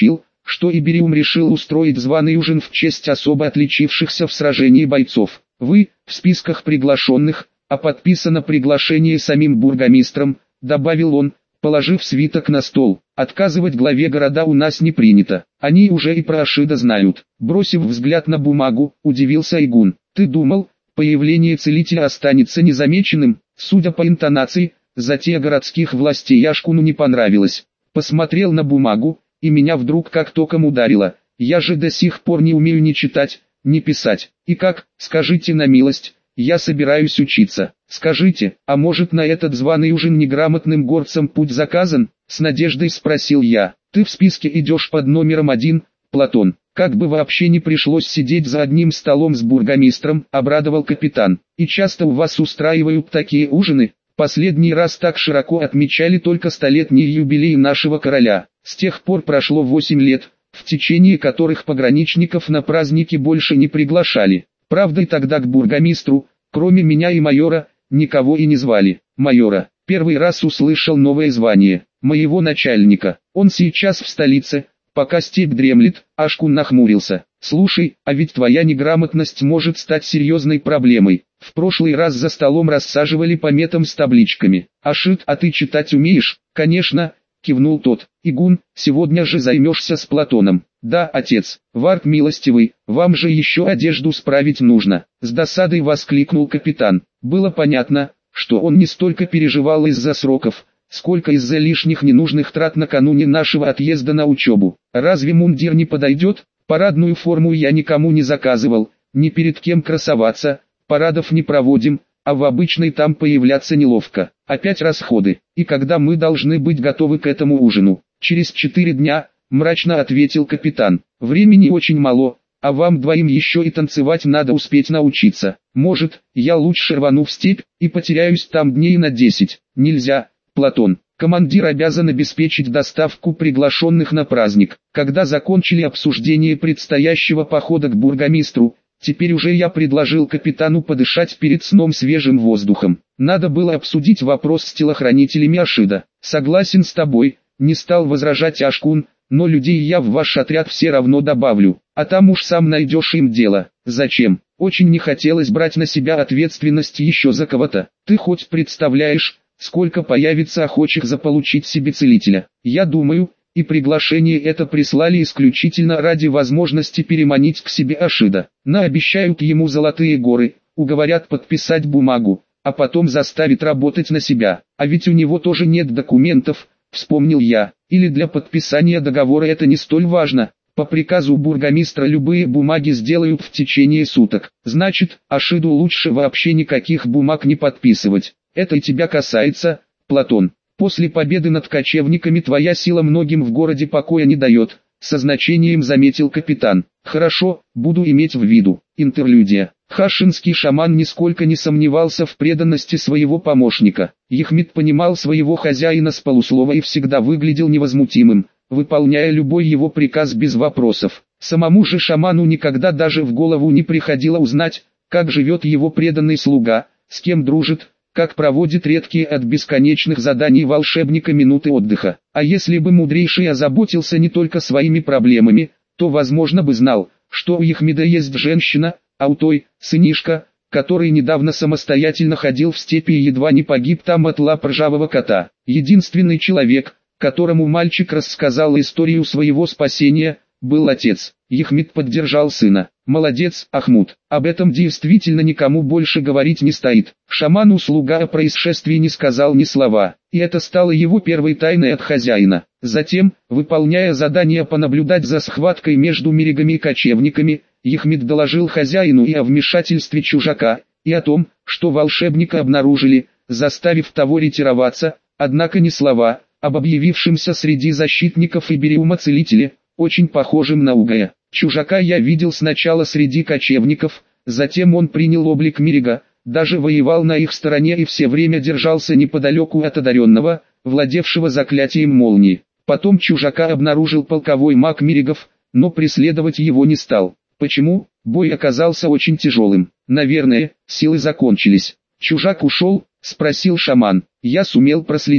что Ибериум решил устроить званый ужин в честь особо отличившихся в сражении бойцов. Вы, в списках приглашенных, а подписано приглашение самим бургомистром, добавил он, положив свиток на стол. Отказывать главе города у нас не принято. Они уже и про Ашида знают. Бросив взгляд на бумагу, удивился Игун. Ты думал, появление целителя останется незамеченным? Судя по интонации, затея городских властей Ашкуну не понравилась. Посмотрел на бумагу, и меня вдруг как током ударило. Я же до сих пор не умею ни читать, ни писать. И как, скажите на милость, я собираюсь учиться. Скажите, а может на этот званый ужин неграмотным горцам путь заказан? С надеждой спросил я. Ты в списке идешь под номером один, Платон. Как бы вообще не пришлось сидеть за одним столом с бургомистром, обрадовал капитан. И часто у вас устраивают такие ужины? Последний раз так широко отмечали только столетний юбилей нашего короля. С тех пор прошло восемь лет, в течение которых пограничников на праздники больше не приглашали. Правда, и тогда к бургомистру, кроме меня и майора, никого и не звали. Майора. Первый раз услышал новое звание. Моего начальника. Он сейчас в столице. Пока степь дремлет, Ашкун нахмурился. Слушай, а ведь твоя неграмотность может стать серьезной проблемой. В прошлый раз за столом рассаживали по метам с табличками. Ашид, а ты читать умеешь? Конечно, кивнул тот. Игун, сегодня же займешься с Платоном. Да, отец. Вард милостивый, вам же еще одежду справить нужно. С досадой воскликнул капитан. Было понятно, что он не столько переживал из-за сроков, сколько из-за лишних ненужных трат накануне нашего отъезда на учебу. Разве мундир не подойдет? Парадную форму я никому не заказывал, ни перед кем красоваться, парадов не проводим, а в обычной там появляться неловко. Опять расходы. И когда мы должны быть готовы к этому ужину? Через четыре дня, мрачно ответил капитан. Времени очень мало, а вам двоим еще и танцевать надо успеть научиться. Может, я лучше рвану в степь и потеряюсь там дней на десять. Нельзя, Платон. Командир обязан обеспечить доставку приглашенных на праздник. Когда закончили обсуждение предстоящего похода к бургомистру, теперь уже я предложил капитану подышать перед сном свежим воздухом. Надо было обсудить вопрос с телохранителями Ашида. Согласен с тобой, не стал возражать Ашкун, но людей я в ваш отряд все равно добавлю, а там уж сам найдешь им дело. Зачем? Очень не хотелось брать на себя ответственность еще за кого-то. Ты хоть представляешь, сколько появится охочих заполучить себе целителя? Я думаю, и приглашение это прислали исключительно ради возможности переманить к себе Ашида. Наобещают ему золотые горы, уговорят подписать бумагу, а потом заставят работать на себя. А ведь у него тоже нет документов, вспомнил я. Или для подписания договора это не столь важно. По приказу бургомистра любые бумаги сделают в течение суток. Значит, Ашиду лучше вообще никаких бумаг не подписывать. Это и тебя касается, Платон. После победы над кочевниками твоя сила многим в городе покоя не дает, со значением заметил капитан. Хорошо, буду иметь в виду. Интерлюдия. Хашинский шаман нисколько не сомневался в преданности своего помощника. Ехмед понимал своего хозяина с полуслова и всегда выглядел невозмутимым, выполняя любой его приказ без вопросов. Самому же шаману никогда даже в голову не приходило узнать, как живет его преданный слуга, с кем дружит, как проводит редкие от бесконечных заданий волшебника минуты отдыха. А если бы мудрейший озаботился не только своими проблемами, то возможно бы знал, что у Ехмеда есть женщина, а у той – сынишка, который недавно самостоятельно ходил в степи и едва не погиб там от лап ржавого кота. Единственный человек, которому мальчик рассказал историю своего спасения, был отец. Ехмед поддержал сына. Молодец, Ахмуд. Об этом действительно никому больше говорить не стоит. Шаману слуга о происшествии не сказал ни слова, и это стало его первой тайной от хозяина. Затем, выполняя задание понаблюдать за схваткой между миригами и кочевниками, Ехмед доложил хозяину и о вмешательстве чужака, и о том, что волшебника обнаружили, заставив того ретироваться, однако ни слова об объявившемся среди защитников Ибериума целителе, очень похожим на Угая. Чужака я видел сначала среди кочевников, затем он принял облик Мирига, даже воевал на их стороне и все время держался неподалеку от одаренного, владевшего заклятием молнии. Потом чужака обнаружил полковой маг Миригов, но преследовать его не стал. Почему? Бой оказался очень тяжелым. Наверное, силы закончились. Чужак ушел, спросил шаман. Я сумел проследить.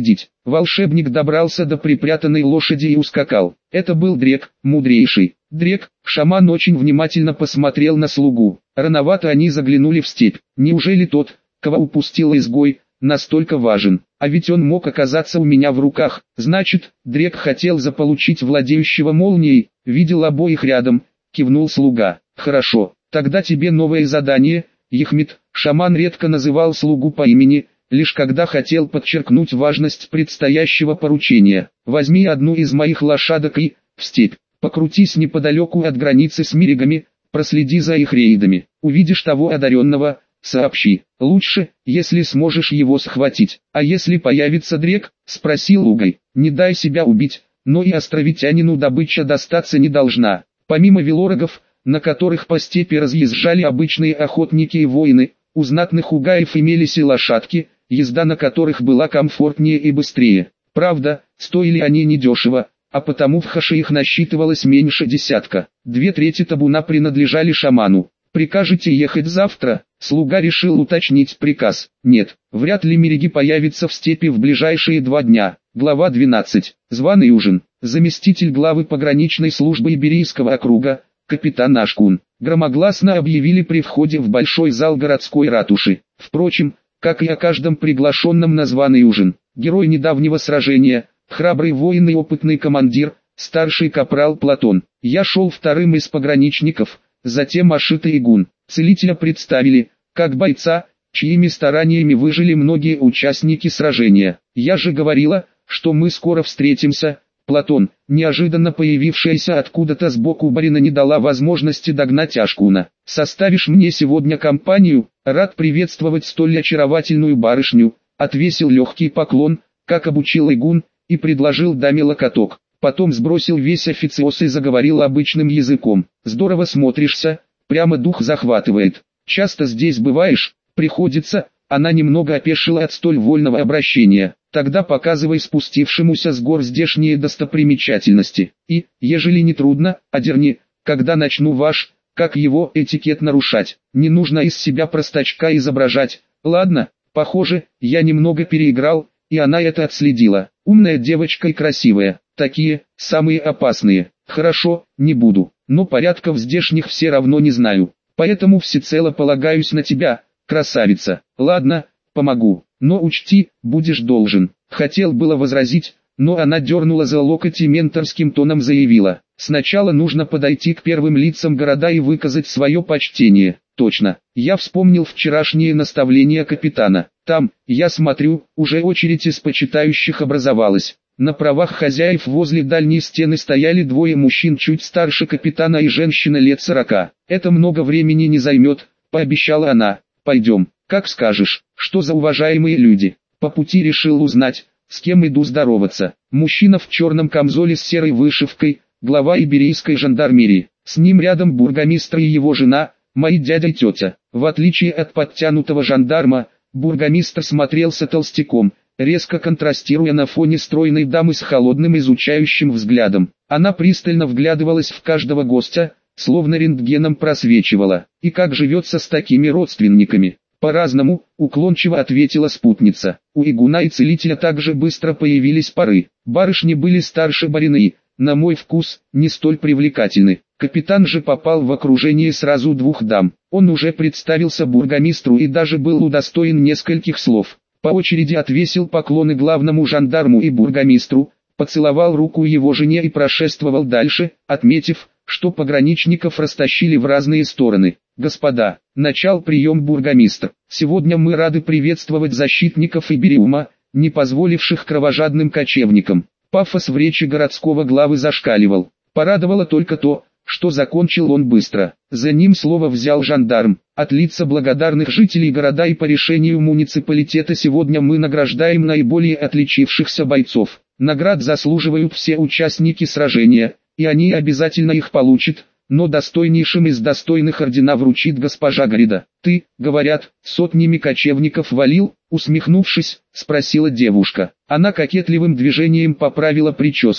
Волшебник добрался до припрятанной лошади и ускакал. Это был Дрек, мудрейший. Дрек, шаман очень внимательно посмотрел на слугу. Рановато они заглянули в степь. Неужели тот, кого упустил изгой, настолько важен? А ведь он мог оказаться у меня в руках. Значит, Дрек хотел заполучить владеющего молнией. Видел обоих рядом, кивнул слуга. Хорошо, тогда тебе новое задание. Ехмет, шаман редко называл слугу по имени, лишь когда хотел подчеркнуть важность предстоящего поручения. Возьми одну из моих лошадок и, в степь, покрутись неподалеку от границы с Миригами, проследи за их рейдами. Увидишь того одаренного, сообщи. Лучше, если сможешь его схватить. А если появится Дрек, спроси Лугай. Не дай себя убить, но и островитянину добыча достаться не должна. Помимо велорогов, на которых по степи разъезжали обычные охотники и воины, у знатных угаев имелись и лошадки, езда на которых была комфортнее и быстрее. Правда, стоили они недешево, а потому в Хаше их насчитывалось меньше десятка. Две трети табуна принадлежали шаману. «Прикажете ехать завтра?» Слуга решил уточнить приказ. «Нет, вряд ли Мириги появится в степи в ближайшие два дня». Глава двенадцать. Званый ужин. Заместитель главы пограничной службы Иберийского округа, капитан Ашкун, громогласно объявили при входе в большой зал городской ратуши. Впрочем, как и о каждом приглашенном на званый ужин. Герой недавнего сражения, храбрый воин и опытный командир, старший капрал Платон. Я шел вторым из пограничников, затем Ашит и Игун. Целителя представили, как бойца, чьими стараниями выжили многие участники сражения. Я же говорила, что мы скоро встретимся. Платон, неожиданно появившаяся откуда-то сбоку барина, не дала возможности догнать Ашкуна. «Составишь мне сегодня компанию? Рад приветствовать столь очаровательную барышню», отвесил легкий поклон, как обучил Игун, и предложил даме локоток. Потом сбросил весь официоз и заговорил обычным языком. «Здорово смотришься, прямо дух захватывает. Часто здесь бываешь?» «Приходится». Она немного опешила от столь вольного обращения. «Тогда показывай спустившемуся с гор здешние достопримечательности. И, ежели не трудно, одерни, когда начну ваш, как его этикет нарушать. Не нужно из себя простачка изображать. Ладно, похоже, я немного переиграл, и она это отследила. Умная девочка и красивая. Такие, самые опасные. Хорошо, не буду, но порядков здешних все равно не знаю. Поэтому всецело полагаюсь на тебя, красавица. Ладно, помогу, но учти, будешь должен». Хотел было возразить, но она дернула за локоть и менторским тоном заявила: «Сначала нужно подойти к первым лицам города и выказать свое почтение». Точно, я вспомнил вчерашнее наставление капитана. Там, я смотрю, уже очередь из почитающих образовалась. На правах хозяев возле дальней стены стояли двое мужчин чуть старше капитана и женщина лет сорока. «Это много времени не займет», — пообещала она. «Пойдем, как скажешь». Что за уважаемые люди? По пути решил узнать, с кем иду здороваться. Мужчина в черном камзоле с серой вышивкой, глава иберийской жандармерии. С ним рядом бургомистр и его жена, мои дядя и тетя. В отличие от подтянутого жандарма, бургомистр смотрелся толстяком, резко контрастируя на фоне стройной дамы с холодным изучающим взглядом. Она пристально вглядывалась в каждого гостя, словно рентгеном просвечивала. «И как живется с такими родственниками?» «По-разному», — уклончиво ответила спутница. У Игуна и целителя также быстро появились пары. Барышни были старше барины, на мой вкус, не столь привлекательны. Капитан же попал в окружение сразу двух дам. Он уже представился бургомистру и даже был удостоен нескольких слов. По очереди отвесил поклоны главному жандарму и бургомистру, поцеловал руку его жене и прошествовал дальше, отметив, что пограничников растащили в разные стороны. «Господа, начал прием бургомистр. Сегодня мы рады приветствовать защитников Ибериума, не позволивших кровожадным кочевникам». Пафос в речи городского главы зашкаливал. Порадовало только то, что закончил он быстро. За ним слово взял жандарм. «От лица благодарных жителей города и по решению муниципалитета сегодня мы награждаем наиболее отличившихся бойцов. Наград заслуживают все участники сражения, и они обязательно их получат, но достойнейшим из достойных ордена вручит госпожа Грида». «Ты, говорят, сотнями кочевников валил?» Усмехнувшись, спросила девушка. Она кокетливым движением поправила прическу,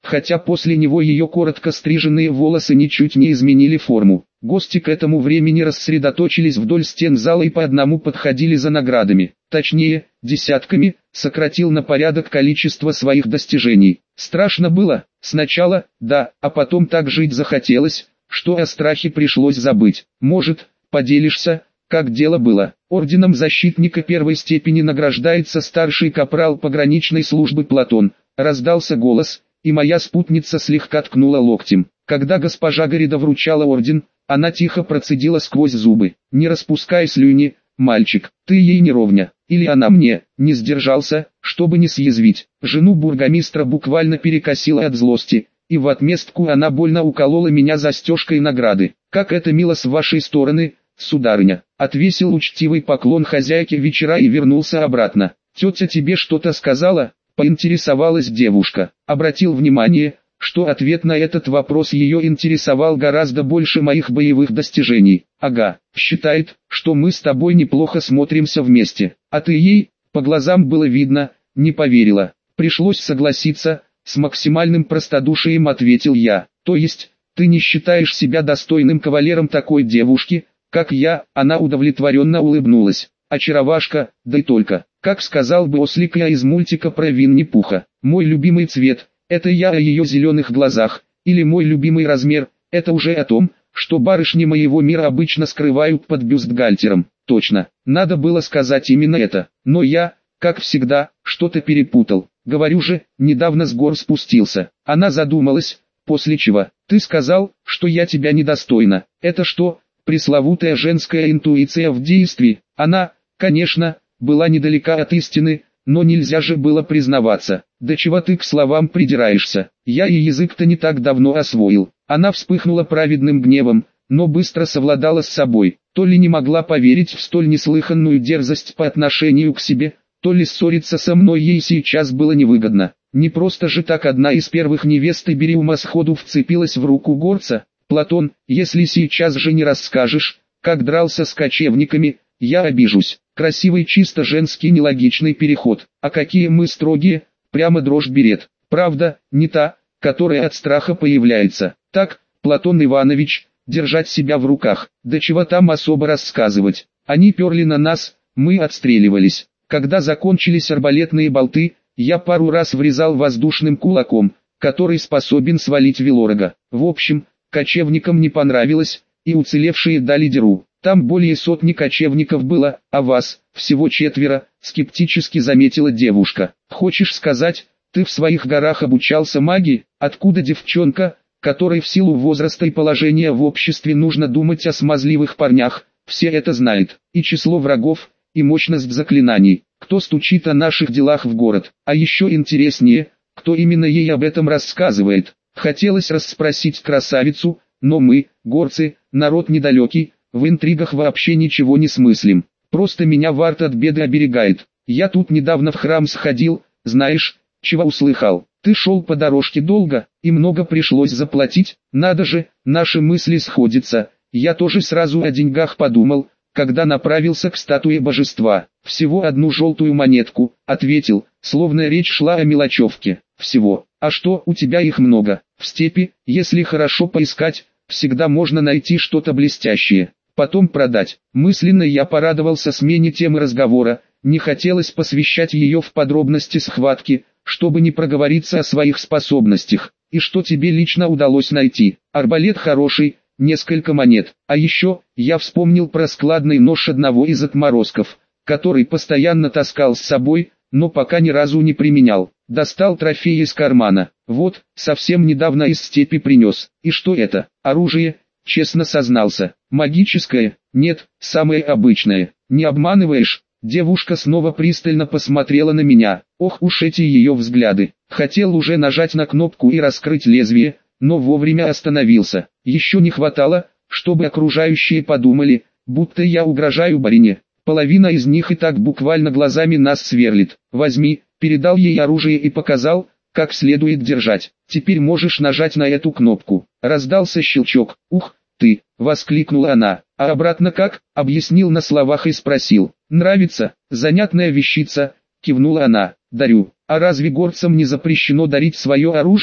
хотя после него ее коротко стриженные волосы ничуть не изменили форму. Гости к этому времени рассредоточились вдоль стен зала и по одному подходили за наградами, точнее, десятками, сократил на порядок количество своих достижений. Страшно было, сначала, да, а потом так жить захотелось, что о страхе пришлось забыть. Может, поделишься, как дело было? Орденом защитника первой степени награждается старший капрал пограничной службы Платон. Раздался голос, и моя спутница слегка ткнула локтем. Когда госпожа Горида вручала орден, она тихо процедила сквозь зубы: «Не распускай слюни, мальчик, ты ей не ровня». Или она мне, не сдержался, чтобы не съязвить. Жену бургомистра буквально перекосила от злости, и в отместку она больно уколола меня застежкой награды. «Как это мило с вашей стороны, сударыня», отвесил учтивый поклон хозяйке вечера и вернулся обратно. «Тетя тебе что-то сказала?» Поинтересовалась девушка. Обратил внимание, что ответ на этот вопрос ее интересовал гораздо больше моих боевых достижений. «Ага, считает, что мы с тобой неплохо смотримся вместе, а ты ей», по глазам было видно, не поверила. Пришлось согласиться, с максимальным простодушием ответил я. «То есть, ты не считаешь себя достойным кавалером такой девушки, как я?» Она удовлетворенно улыбнулась. «Очаровашка, да и только, как сказал бы ослик я из мультика про Винни-Пуха. Мой любимый цвет — это я о ее зеленых глазах, или мой любимый размер — это уже о том, что барышни моего мира обычно скрывают под бюстгальтером». Точно, надо было сказать именно это, но я, как всегда, что-то перепутал. Говорю же, недавно с гор спустился. Она задумалась, после чего: «Ты сказал, что я тебя недостойна. Это что, пресловутая женская интуиция в действии?» Она, конечно, была недалека от истины, но нельзя же было признаваться. «Да чего ты к словам придираешься? Я и язык-то не так давно освоил». Она вспыхнула праведным гневом, но быстро совладала с собой. То ли не могла поверить в столь неслыханную дерзость по отношению к себе, то ли ссориться со мной ей сейчас было невыгодно. Не просто же так одна из первых невест Ибериума сходу вцепилась в руку горца. «Платон, если сейчас же не расскажешь, как дрался с кочевниками, я обижусь». Красивый чисто женский нелогичный переход. А какие мы строгие, прямо дрожь берет. Правда, не та, которая от страха появляется. Так, Платон Иванович, держать себя в руках. Да чего там особо рассказывать. Они перли на нас, мы отстреливались. Когда закончились арбалетные болты, я пару раз врезал воздушным кулаком, который способен свалить Велорога. В общем, кочевникам не понравилось, и уцелевшие дали дёру. Там более сотни кочевников было, а вас, всего четверо, скептически заметила девушка. «Хочешь сказать, ты в своих горах обучался магии? Откуда девчонка, которой в силу возраста и положения в обществе нужно думать о смазливых парнях, все это знает, и число врагов, и мощность заклинаний, кто стучит о наших делах в город, а еще интереснее, кто именно ей об этом рассказывает?» Хотелось расспросить красавицу, но мы, горцы, народ недалекий, в интригах вообще ничего не смыслим. Просто меня Варт от беды оберегает. Я тут недавно в храм сходил, знаешь, чего услыхал? Ты шел по дорожке долго, и много пришлось заплатить. Надо же, наши мысли сходятся. Я тоже сразу о деньгах подумал, когда направился к статуе божества. «Всего одну желтую монетку», — ответил, словно речь шла о мелочевке. «Всего. А что, у тебя их много? В степи, если хорошо поискать, всегда можно найти что-то блестящее. Потом продать». Мысленно я порадовался смене темы разговора, не хотелось посвящать ее в подробности схватки, чтобы не проговориться о своих способностях. «И что тебе лично удалось найти?» «Арбалет хороший, несколько монет. А еще, я вспомнил про складный нож одного из отморозков, который постоянно таскал с собой, но пока ни разу не применял. Достал трофей из кармана. Вот, совсем недавно из степи принес. И что это? Оружие?» Честно сознался. «Магическое? Нет, самое обычное. Не обманываешь?» Девушка снова пристально посмотрела на меня. Ох уж эти ее взгляды. Хотел уже нажать на кнопку и раскрыть лезвие, но вовремя остановился. Еще не хватало, чтобы окружающие подумали, будто я угрожаю барыне. Половина из них и так буквально глазами нас сверлит. «Возьми», передал ей оружие и показал, как следует держать. «Теперь можешь нажать на эту кнопку». Раздался щелчок. «Ух ты!» — воскликнула она. «А обратно как?» — объяснил на словах и спросил. «Нравится? Занятная вещица», — кивнула она. «Дарю. А разве горцам не запрещено дарить свое оружие?»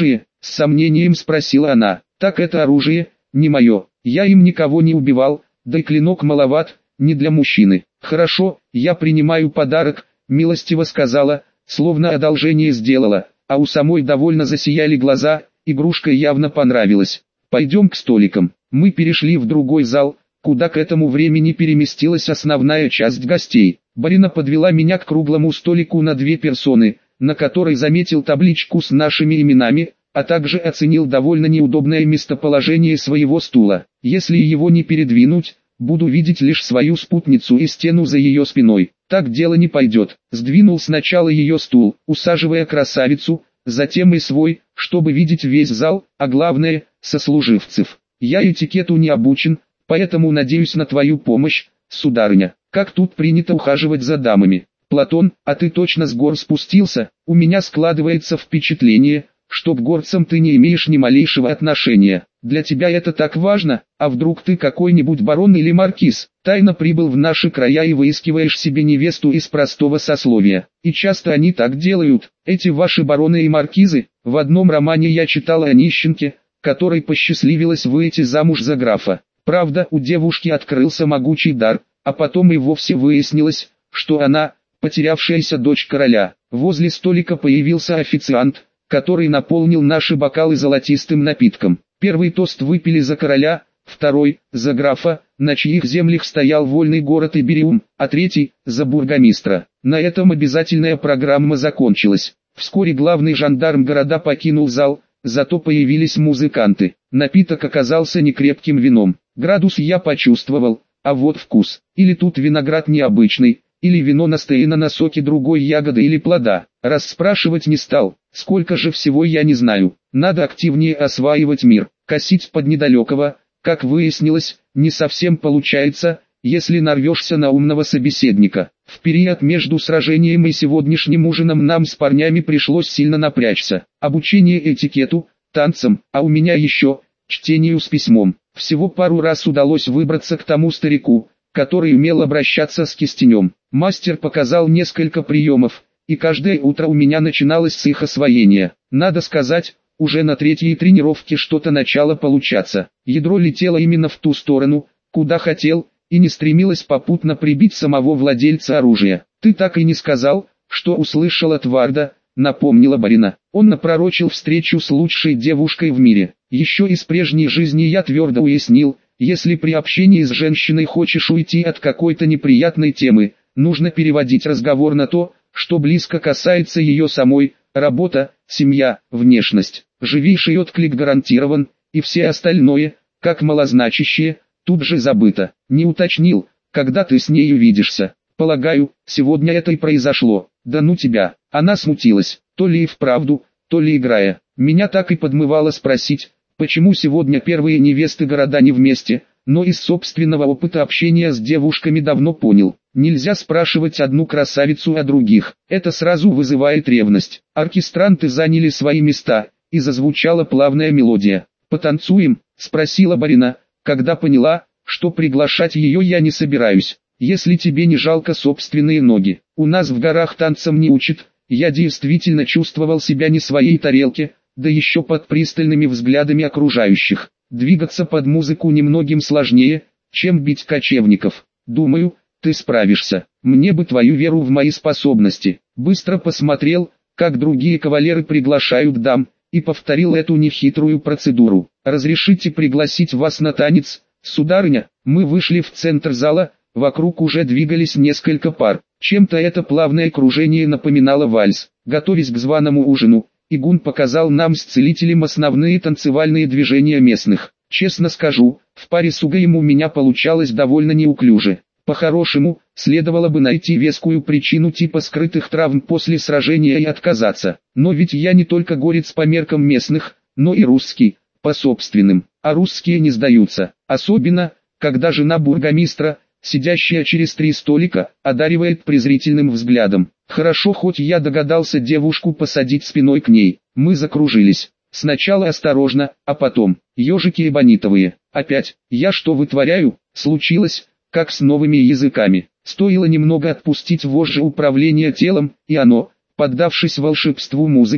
С сомнением спросила она. Так это оружие, не мое. Я им никого не убивал, да и клинок маловат, не для мужчины. Хорошо, я принимаю подарок, милостиво сказала, словно одолжение сделала, а у самой довольно засияли глаза, игрушка явно понравилась. Пойдем к столикам. Мы перешли в другой зал, куда к этому времени переместилась основная часть гостей. Барина подвела меня к круглому столику на две персоны, на которой заметил табличку с нашими именами, а также оценил довольно неудобное местоположение своего стула. Если его не передвинуть, буду видеть лишь свою спутницу и стену за ее спиной. Так дело не пойдет. Сдвинул сначала ее стул, усаживая красавицу, затем и свой, чтобы видеть весь зал, а главное, сослуживцев. Я этикету не обучен, поэтому надеюсь на твою помощь, сударыня. Как тут принято ухаживать за дамами? Платон, а ты точно с гор спустился? У меня складывается впечатление, что к горцам ты не имеешь ни малейшего отношения. Для тебя это так важно, а вдруг ты какой-нибудь барон или маркиз, тайно прибыл в наши края и выискиваешь себе невесту из простого сословия. И часто они так делают, эти ваши бароны и маркизы. В одном романе я читала о нищенке, которой посчастливилось выйти замуж за графа. Правда, у девушки открылся могучий дар, а потом и вовсе выяснилось, что она, потерявшаяся дочь короля. Возле столика появился официант, который наполнил наши бокалы золотистым напитком. Первый тост выпили за короля, второй – за графа, на чьих землях стоял вольный город Ибериум, а третий – за бургомистра. На этом обязательная программа закончилась. Вскоре главный жандарм города покинул зал, зато появились музыканты. Напиток оказался некрепким вином. Градус я почувствовал, а вот вкус. Или тут виноград необычный, или вино настояно на соке другой ягоды или плода. Расспрашивать не стал, сколько же всего я не знаю. Надо активнее осваивать мир. Косить под недалекого, как выяснилось, не совсем получается, если нарвешься на умного собеседника. В период между сражением и сегодняшним ужином нам с парнями пришлось сильно напрячься. Обучение этикету, танцам, а у меня еще, чтению с письмом. Всего пару раз удалось выбраться к тому старику, который умел обращаться с кистенем. Мастер показал несколько приемов, и каждое утро у меня начиналось с их освоения. Надо сказать, уже на третьей тренировке что-то начало получаться. Ядро летело именно в ту сторону, куда хотел, и не стремилось попутно прибить самого владельца оружия. «Ты так и не сказал, что услышал от Варда», — напомнила Барина. «Он напророчил встречу с лучшей девушкой в мире. Еще из прежней жизни я твердо уяснил, если при общении с женщиной хочешь уйти от какой-то неприятной темы, нужно переводить разговор на то, что близко касается ее самой, работа, семья, внешность. Живейший отклик гарантирован, и все остальное, как малозначащее, тут же забыто. Не уточнил, когда ты с ней увидишься. Полагаю, сегодня это и произошло. Да ну тебя». Она смутилась, то ли и вправду, то ли играя. Меня так и подмывало спросить, почему сегодня первые невесты города не вместе, но из собственного опыта общения с девушками давно понял. Нельзя спрашивать одну красавицу о других, это сразу вызывает ревность. Оркестранты заняли свои места, и зазвучала плавная мелодия. «Потанцуем?» – спросила Барина, когда поняла, что приглашать ее я не собираюсь. «Если тебе не жалко собственные ноги, у нас в горах танцам не учат». Я действительно чувствовал себя не в своей тарелке, да еще под пристальными взглядами окружающих. Двигаться под музыку немногим сложнее, чем бить кочевников. Думаю, ты справишься. Мне бы твою веру в мои способности. Быстро посмотрел, как другие кавалеры приглашают дам, и повторил эту нехитрую процедуру. «Разрешите пригласить вас на танец, сударыня?» Мы вышли в центр зала, вокруг уже двигались несколько пар. Чем-то это плавное кружение напоминало вальс. Готовясь к званому ужину, Игун показал нам с целителем основные танцевальные движения местных. Честно скажу, в паре с Угаем у меня получалось довольно неуклюже. По-хорошему, следовало бы найти вескую причину типа скрытых травм после сражения и отказаться. Но ведь я не только горец по меркам местных, но и русский, по собственным. А русские не сдаются. Особенно, когда жена бургомистра, сидящая через три столика, одаривает презрительным взглядом. Хорошо, хоть я догадался девушку посадить спиной к ней. Мы закружились. Сначала осторожно, а потом, ежики эбонитовые. Опять, я что вытворяю? Случилось, как с новыми языками. Стоило немного отпустить вожжи управления телом, и оно, поддавшись волшебству музыки,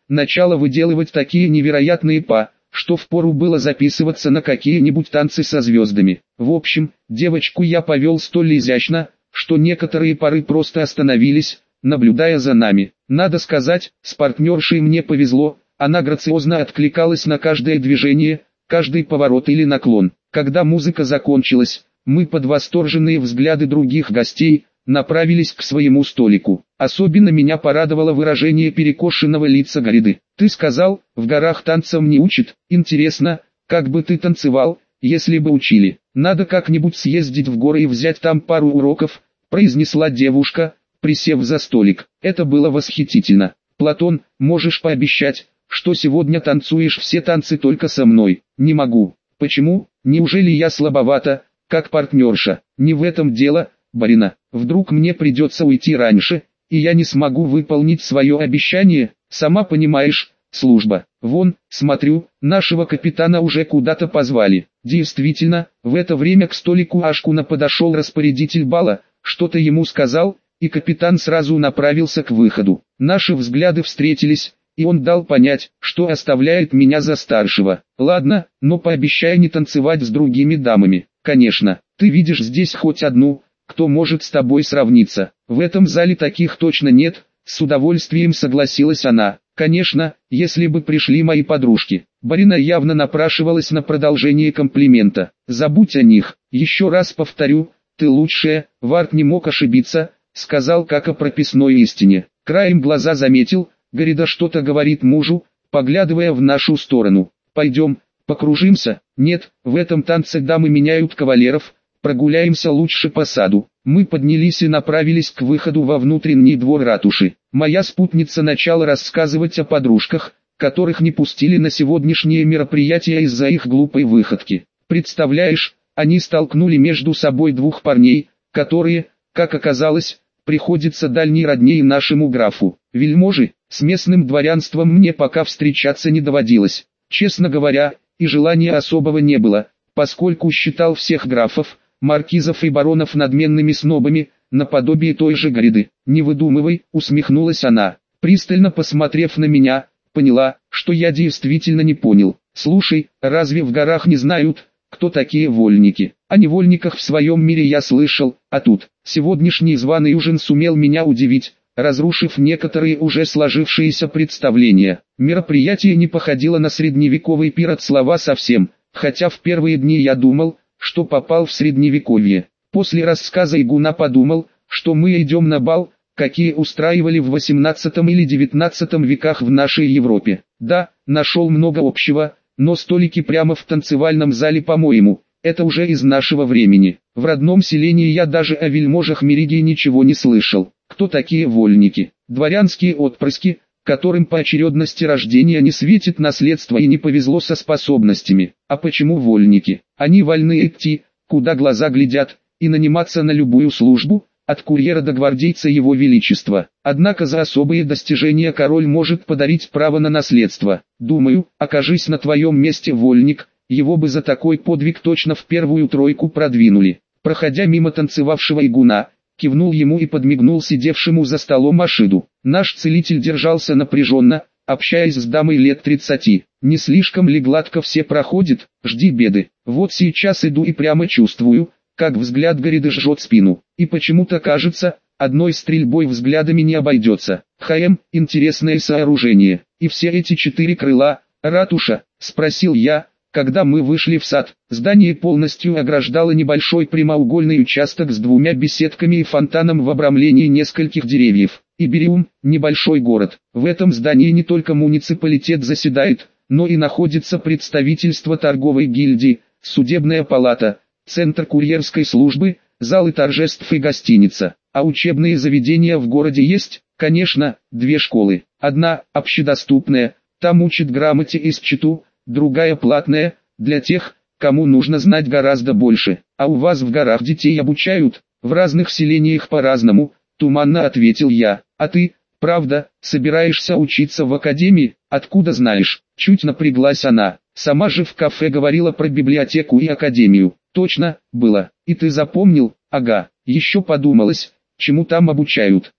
начала выделывать такие невероятные па, что впору было записываться на какие-нибудь танцы со звездами. В общем, девочку я повел столь изящно, что некоторые пары просто остановились, наблюдая за нами. Надо сказать, с партнершей мне повезло, она грациозно откликалась на каждое движение, каждый поворот или наклон. Когда музыка закончилась, мы под восторженные взгляды других гостей направились к своему столику. Особенно меня порадовало выражение перекошенного лица Гориды. «Ты сказал, в горах танцам не учат. Интересно, как бы ты танцевал, если бы учили? Надо как-нибудь съездить в горы и взять там пару уроков», произнесла девушка, присев за столик. Это было восхитительно. «Платон, можешь пообещать, что сегодня танцуешь все танцы только со мной?» «Не могу». «Почему? Неужели я слабовата, как партнерша?» «Не в этом дело, Барина. Вдруг мне придется уйти раньше, и я не смогу выполнить свое обещание, сама понимаешь, служба. Вон, смотрю, нашего капитана уже куда-то позвали». Действительно, в это время к столику Ашкуна подошел распорядитель бала, что-то ему сказал, и капитан сразу направился к выходу. Наши взгляды встретились, и он дал понять, что оставляет меня за старшего. «Ладно, но пообещай не танцевать с другими дамами». «Конечно, ты видишь здесь хоть одну, кто может с тобой сравниться. В этом зале таких точно нет», с удовольствием согласилась она. «Конечно, если бы пришли мои подружки». Барина явно напрашивалась на продолжение комплимента. «Забудь о них, еще раз повторю, ты лучшая». Варт не мог ошибиться, сказал как о прописной истине. Краем глаза заметил, Горида что-то говорит мужу, поглядывая в нашу сторону. «Пойдем, покружимся». «Нет, в этом танце дамы меняют кавалеров, прогуляемся лучше по саду». Мы поднялись и направились к выходу во внутренний двор ратуши. Моя спутница начала рассказывать о подружках, которых не пустили на сегодняшнее мероприятие из-за их глупой выходки. «Представляешь, они столкнули между собой двух парней, которые, как оказалось, приходится дальней родней нашему графу. Вельможи, с местным дворянством мне пока встречаться не доводилось. Честно говоря, и желания особого не было, поскольку считал всех графов, маркизов и баронов надменными снобами, наподобие той же Гориды». «Не выдумывай», усмехнулась она, пристально посмотрев на меня, поняла, что я действительно не понял. «Слушай, разве в горах не знают, кто такие вольники? О невольниках в своем мире я слышал, а тут, сегодняшний званый ужин сумел меня удивить, разрушив некоторые уже сложившиеся представления». Мероприятие не походило на средневековый пир от слова совсем, хотя в первые дни я думал, что попал в средневековье. После рассказа Игуна подумал, что мы идем на бал, какие устраивали в восемнадцатом или девятнадцатом веках в нашей Европе. Да, нашел много общего, но столики прямо в танцевальном зале, по-моему, это уже из нашего времени. В родном селении я даже о вельможах Меридии ничего не слышал. Кто такие вольники? Дворянские отпрыски, которым по очередности рождения не светит наследство и не повезло со способностями. А почему вольники? Они вольны идти, куда глаза глядят, и наниматься на любую службу, от курьера до гвардейца его величества. Однако за особые достижения король может подарить право на наследство. Думаю, окажись на твоем месте вольник, его бы за такой подвиг точно в первую тройку продвинули. Проходя мимо танцевавшего Игуна, кивнул ему и подмигнул сидевшему за столом Ашиду. Наш целитель держался напряженно, общаясь с дамой лет тридцати. «Не слишком ли гладко все проходит? Жди беды. Вот сейчас иду и прямо чувствую, как взгляд Гориды жжет спину. И почему-то кажется, одной стрельбой взглядами не обойдется. Хм, интересное сооружение. И все эти четыре крыла, ратуша?» — спросил я, когда мы вышли в сад. Здание полностью ограждало небольшой прямоугольный участок с двумя беседками и фонтаном в обрамлении нескольких деревьев. Ибериум – небольшой город. В этом здании не только муниципалитет заседает, но и находится представительство торговой гильдии, судебная палата, центр курьерской службы, залы торжеств и гостиница. А учебные заведения в городе есть, конечно, две школы. Одна – общедоступная, там учат грамоте и счету, другая платная, для тех, кому нужно знать гораздо больше. «А у вас в горах детей обучают?» «В разных селениях по-разному», туманно ответил я. «А ты, правда, собираешься учиться в академии? Откуда знаешь?» Чуть напряглась она. Сама же в кафе говорила про библиотеку и академию. «Точно, было. И ты запомнил?» «Ага, еще подумалось, чему там обучают.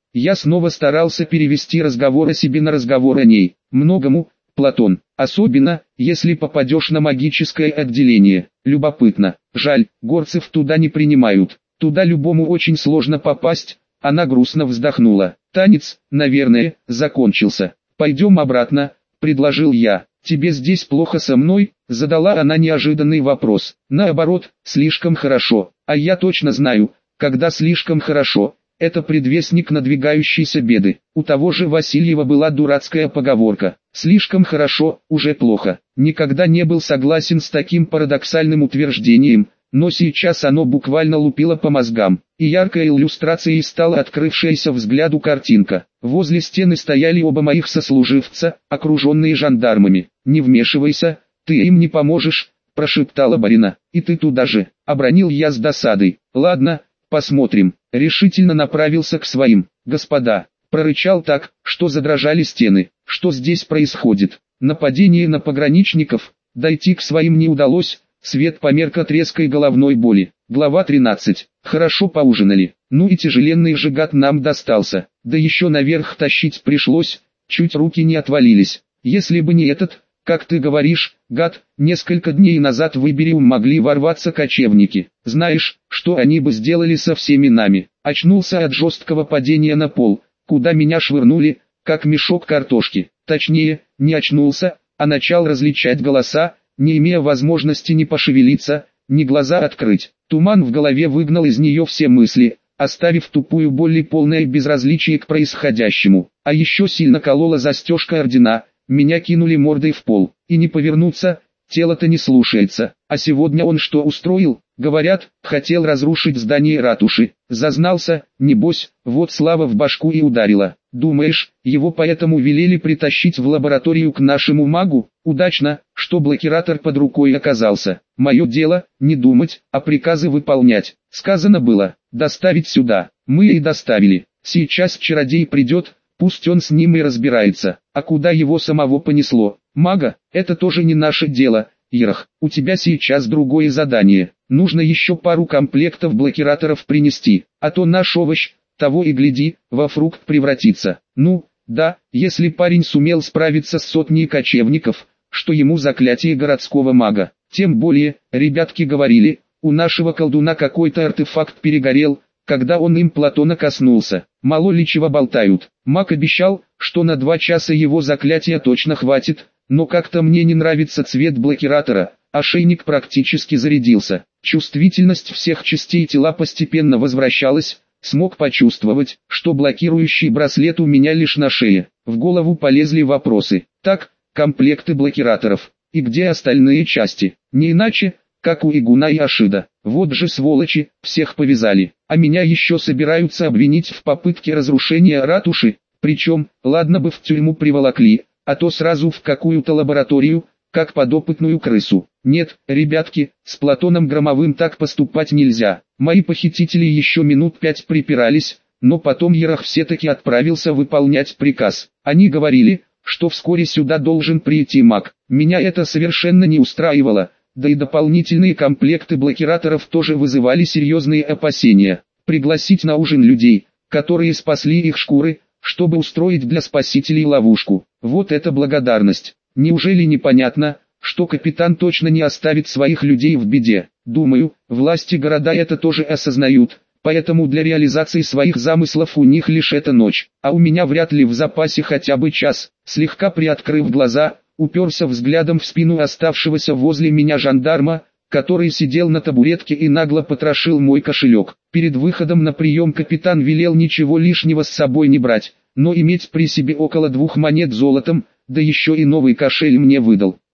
Я снова старался перевести разговор о себе на разговор о ней. Многому, Платон, особенно, если попадешь на магическое отделение. Любопытно, жаль, горцев туда не принимают. Туда любому очень сложно попасть. Она грустно вздохнула. Танец, наверное, закончился. Пойдем обратно, предложил я. Тебе здесь плохо со мной? Задала она неожиданный вопрос. Наоборот, слишком хорошо. А я точно знаю, когда слишком хорошо, это предвестник надвигающейся беды. У того же Васильева была дурацкая поговорка. Слишком хорошо, уже плохо. Никогда не был согласен с таким парадоксальным утверждением, но сейчас оно буквально лупило по мозгам. И яркой иллюстрацией стала открывшаяся взгляду картинка. Возле стены стояли оба моих сослуживца, окруженные жандармами. «Не вмешивайся, ты им не поможешь», – прошептала Барина. «И ты туда же», – обронил я с досадой. «Ладно, посмотрим». Решительно направился к своим. «Господа», – прорычал так, что задрожали стены. «Что здесь происходит? Нападение на пограничников?» Дойти к своим не удалось. Свет померк от резкой головной боли. Глава тринадцать. Хорошо поужинали. Ну и тяжеленный же гад нам достался. Да еще наверх тащить пришлось, чуть руки не отвалились. Если бы не этот, как ты говоришь, гад, несколько дней назад в Ибериум могли ворваться кочевники. Знаешь, что они бы сделали со всеми нами? Очнулся от жесткого падения на пол, куда меня швырнули, как мешок картошки. Точнее, не очнулся, а начал различать голоса, не имея возможности ни пошевелиться, ни глаза открыть. Туман в голове выгнал из нее все мысли, оставив тупую боль и полное безразличие к происходящему. А еще сильно колола застежка ордена, меня кинули мордой в пол. И не повернуться, тело-то не слушается. А сегодня он что устроил? Говорят, хотел разрушить здание ратуши. Зазнался, небось, вот слава в башку и ударила. Думаешь, его поэтому велели притащить в лабораторию к нашему магу? Удачно, что блокиратор под рукой оказался. Мое дело, не думать, а приказы выполнять. Сказано было, доставить сюда. Мы и доставили. Сейчас чародей придет, пусть он с ним и разбирается. А куда его самого понесло? Мага, это тоже не наше дело. Ирах, у тебя сейчас другое задание. Нужно еще пару комплектов блокираторов принести, а то наш овощ, того и гляди, во фрукт превратится. Ну, да, если парень сумел справиться с сотней кочевников, что ему заклятие городского мага. Тем более, ребятки говорили, у нашего колдуна какой-то артефакт перегорел, когда он им Платона коснулся. Мало ли чего болтают. Маг обещал, что на два часа его заклятия точно хватит, но как-то мне не нравится цвет блокиратора. Ошейник практически зарядился. Чувствительность всех частей тела постепенно возвращалась. Смог почувствовать, что блокирующий браслет у меня лишь на шее. В голову полезли вопросы. Так, комплекты блокираторов. И где остальные части? Не иначе, как у Игуна и Ашида. Вот же сволочи, всех повязали. А меня еще собираются обвинить в попытке разрушения ратуши. Причем, ладно бы в тюрьму приволокли, а то сразу в какую-то лабораторию, как подопытную крысу. Нет, ребятки, с Платоном Громовым так поступать нельзя. Мои похитители еще минут пять припирались, но потом Ерах все-таки отправился выполнять приказ. Они говорили, что вскоре сюда должен прийти маг. Меня это совершенно не устраивало, да и дополнительные комплекты блокираторов тоже вызывали серьезные опасения. Пригласить на ужин людей, которые спасли их шкуры, чтобы устроить для спасителей ловушку. Вот это благодарность. Неужели непонятно, что капитан точно не оставит своих людей в беде? Думаю, власти города это тоже осознают, поэтому для реализации своих замыслов у них лишь эта ночь, а у меня вряд ли в запасе хотя бы час. Слегка приоткрыв глаза, уперся взглядом в спину оставшегося возле меня жандарма, который сидел на табуретке и нагло потрошил мой кошелек. Перед выходом на прием капитан велел ничего лишнего с собой не брать, но иметь при себе около двух монет золотом, да еще и новый кошель мне выдал.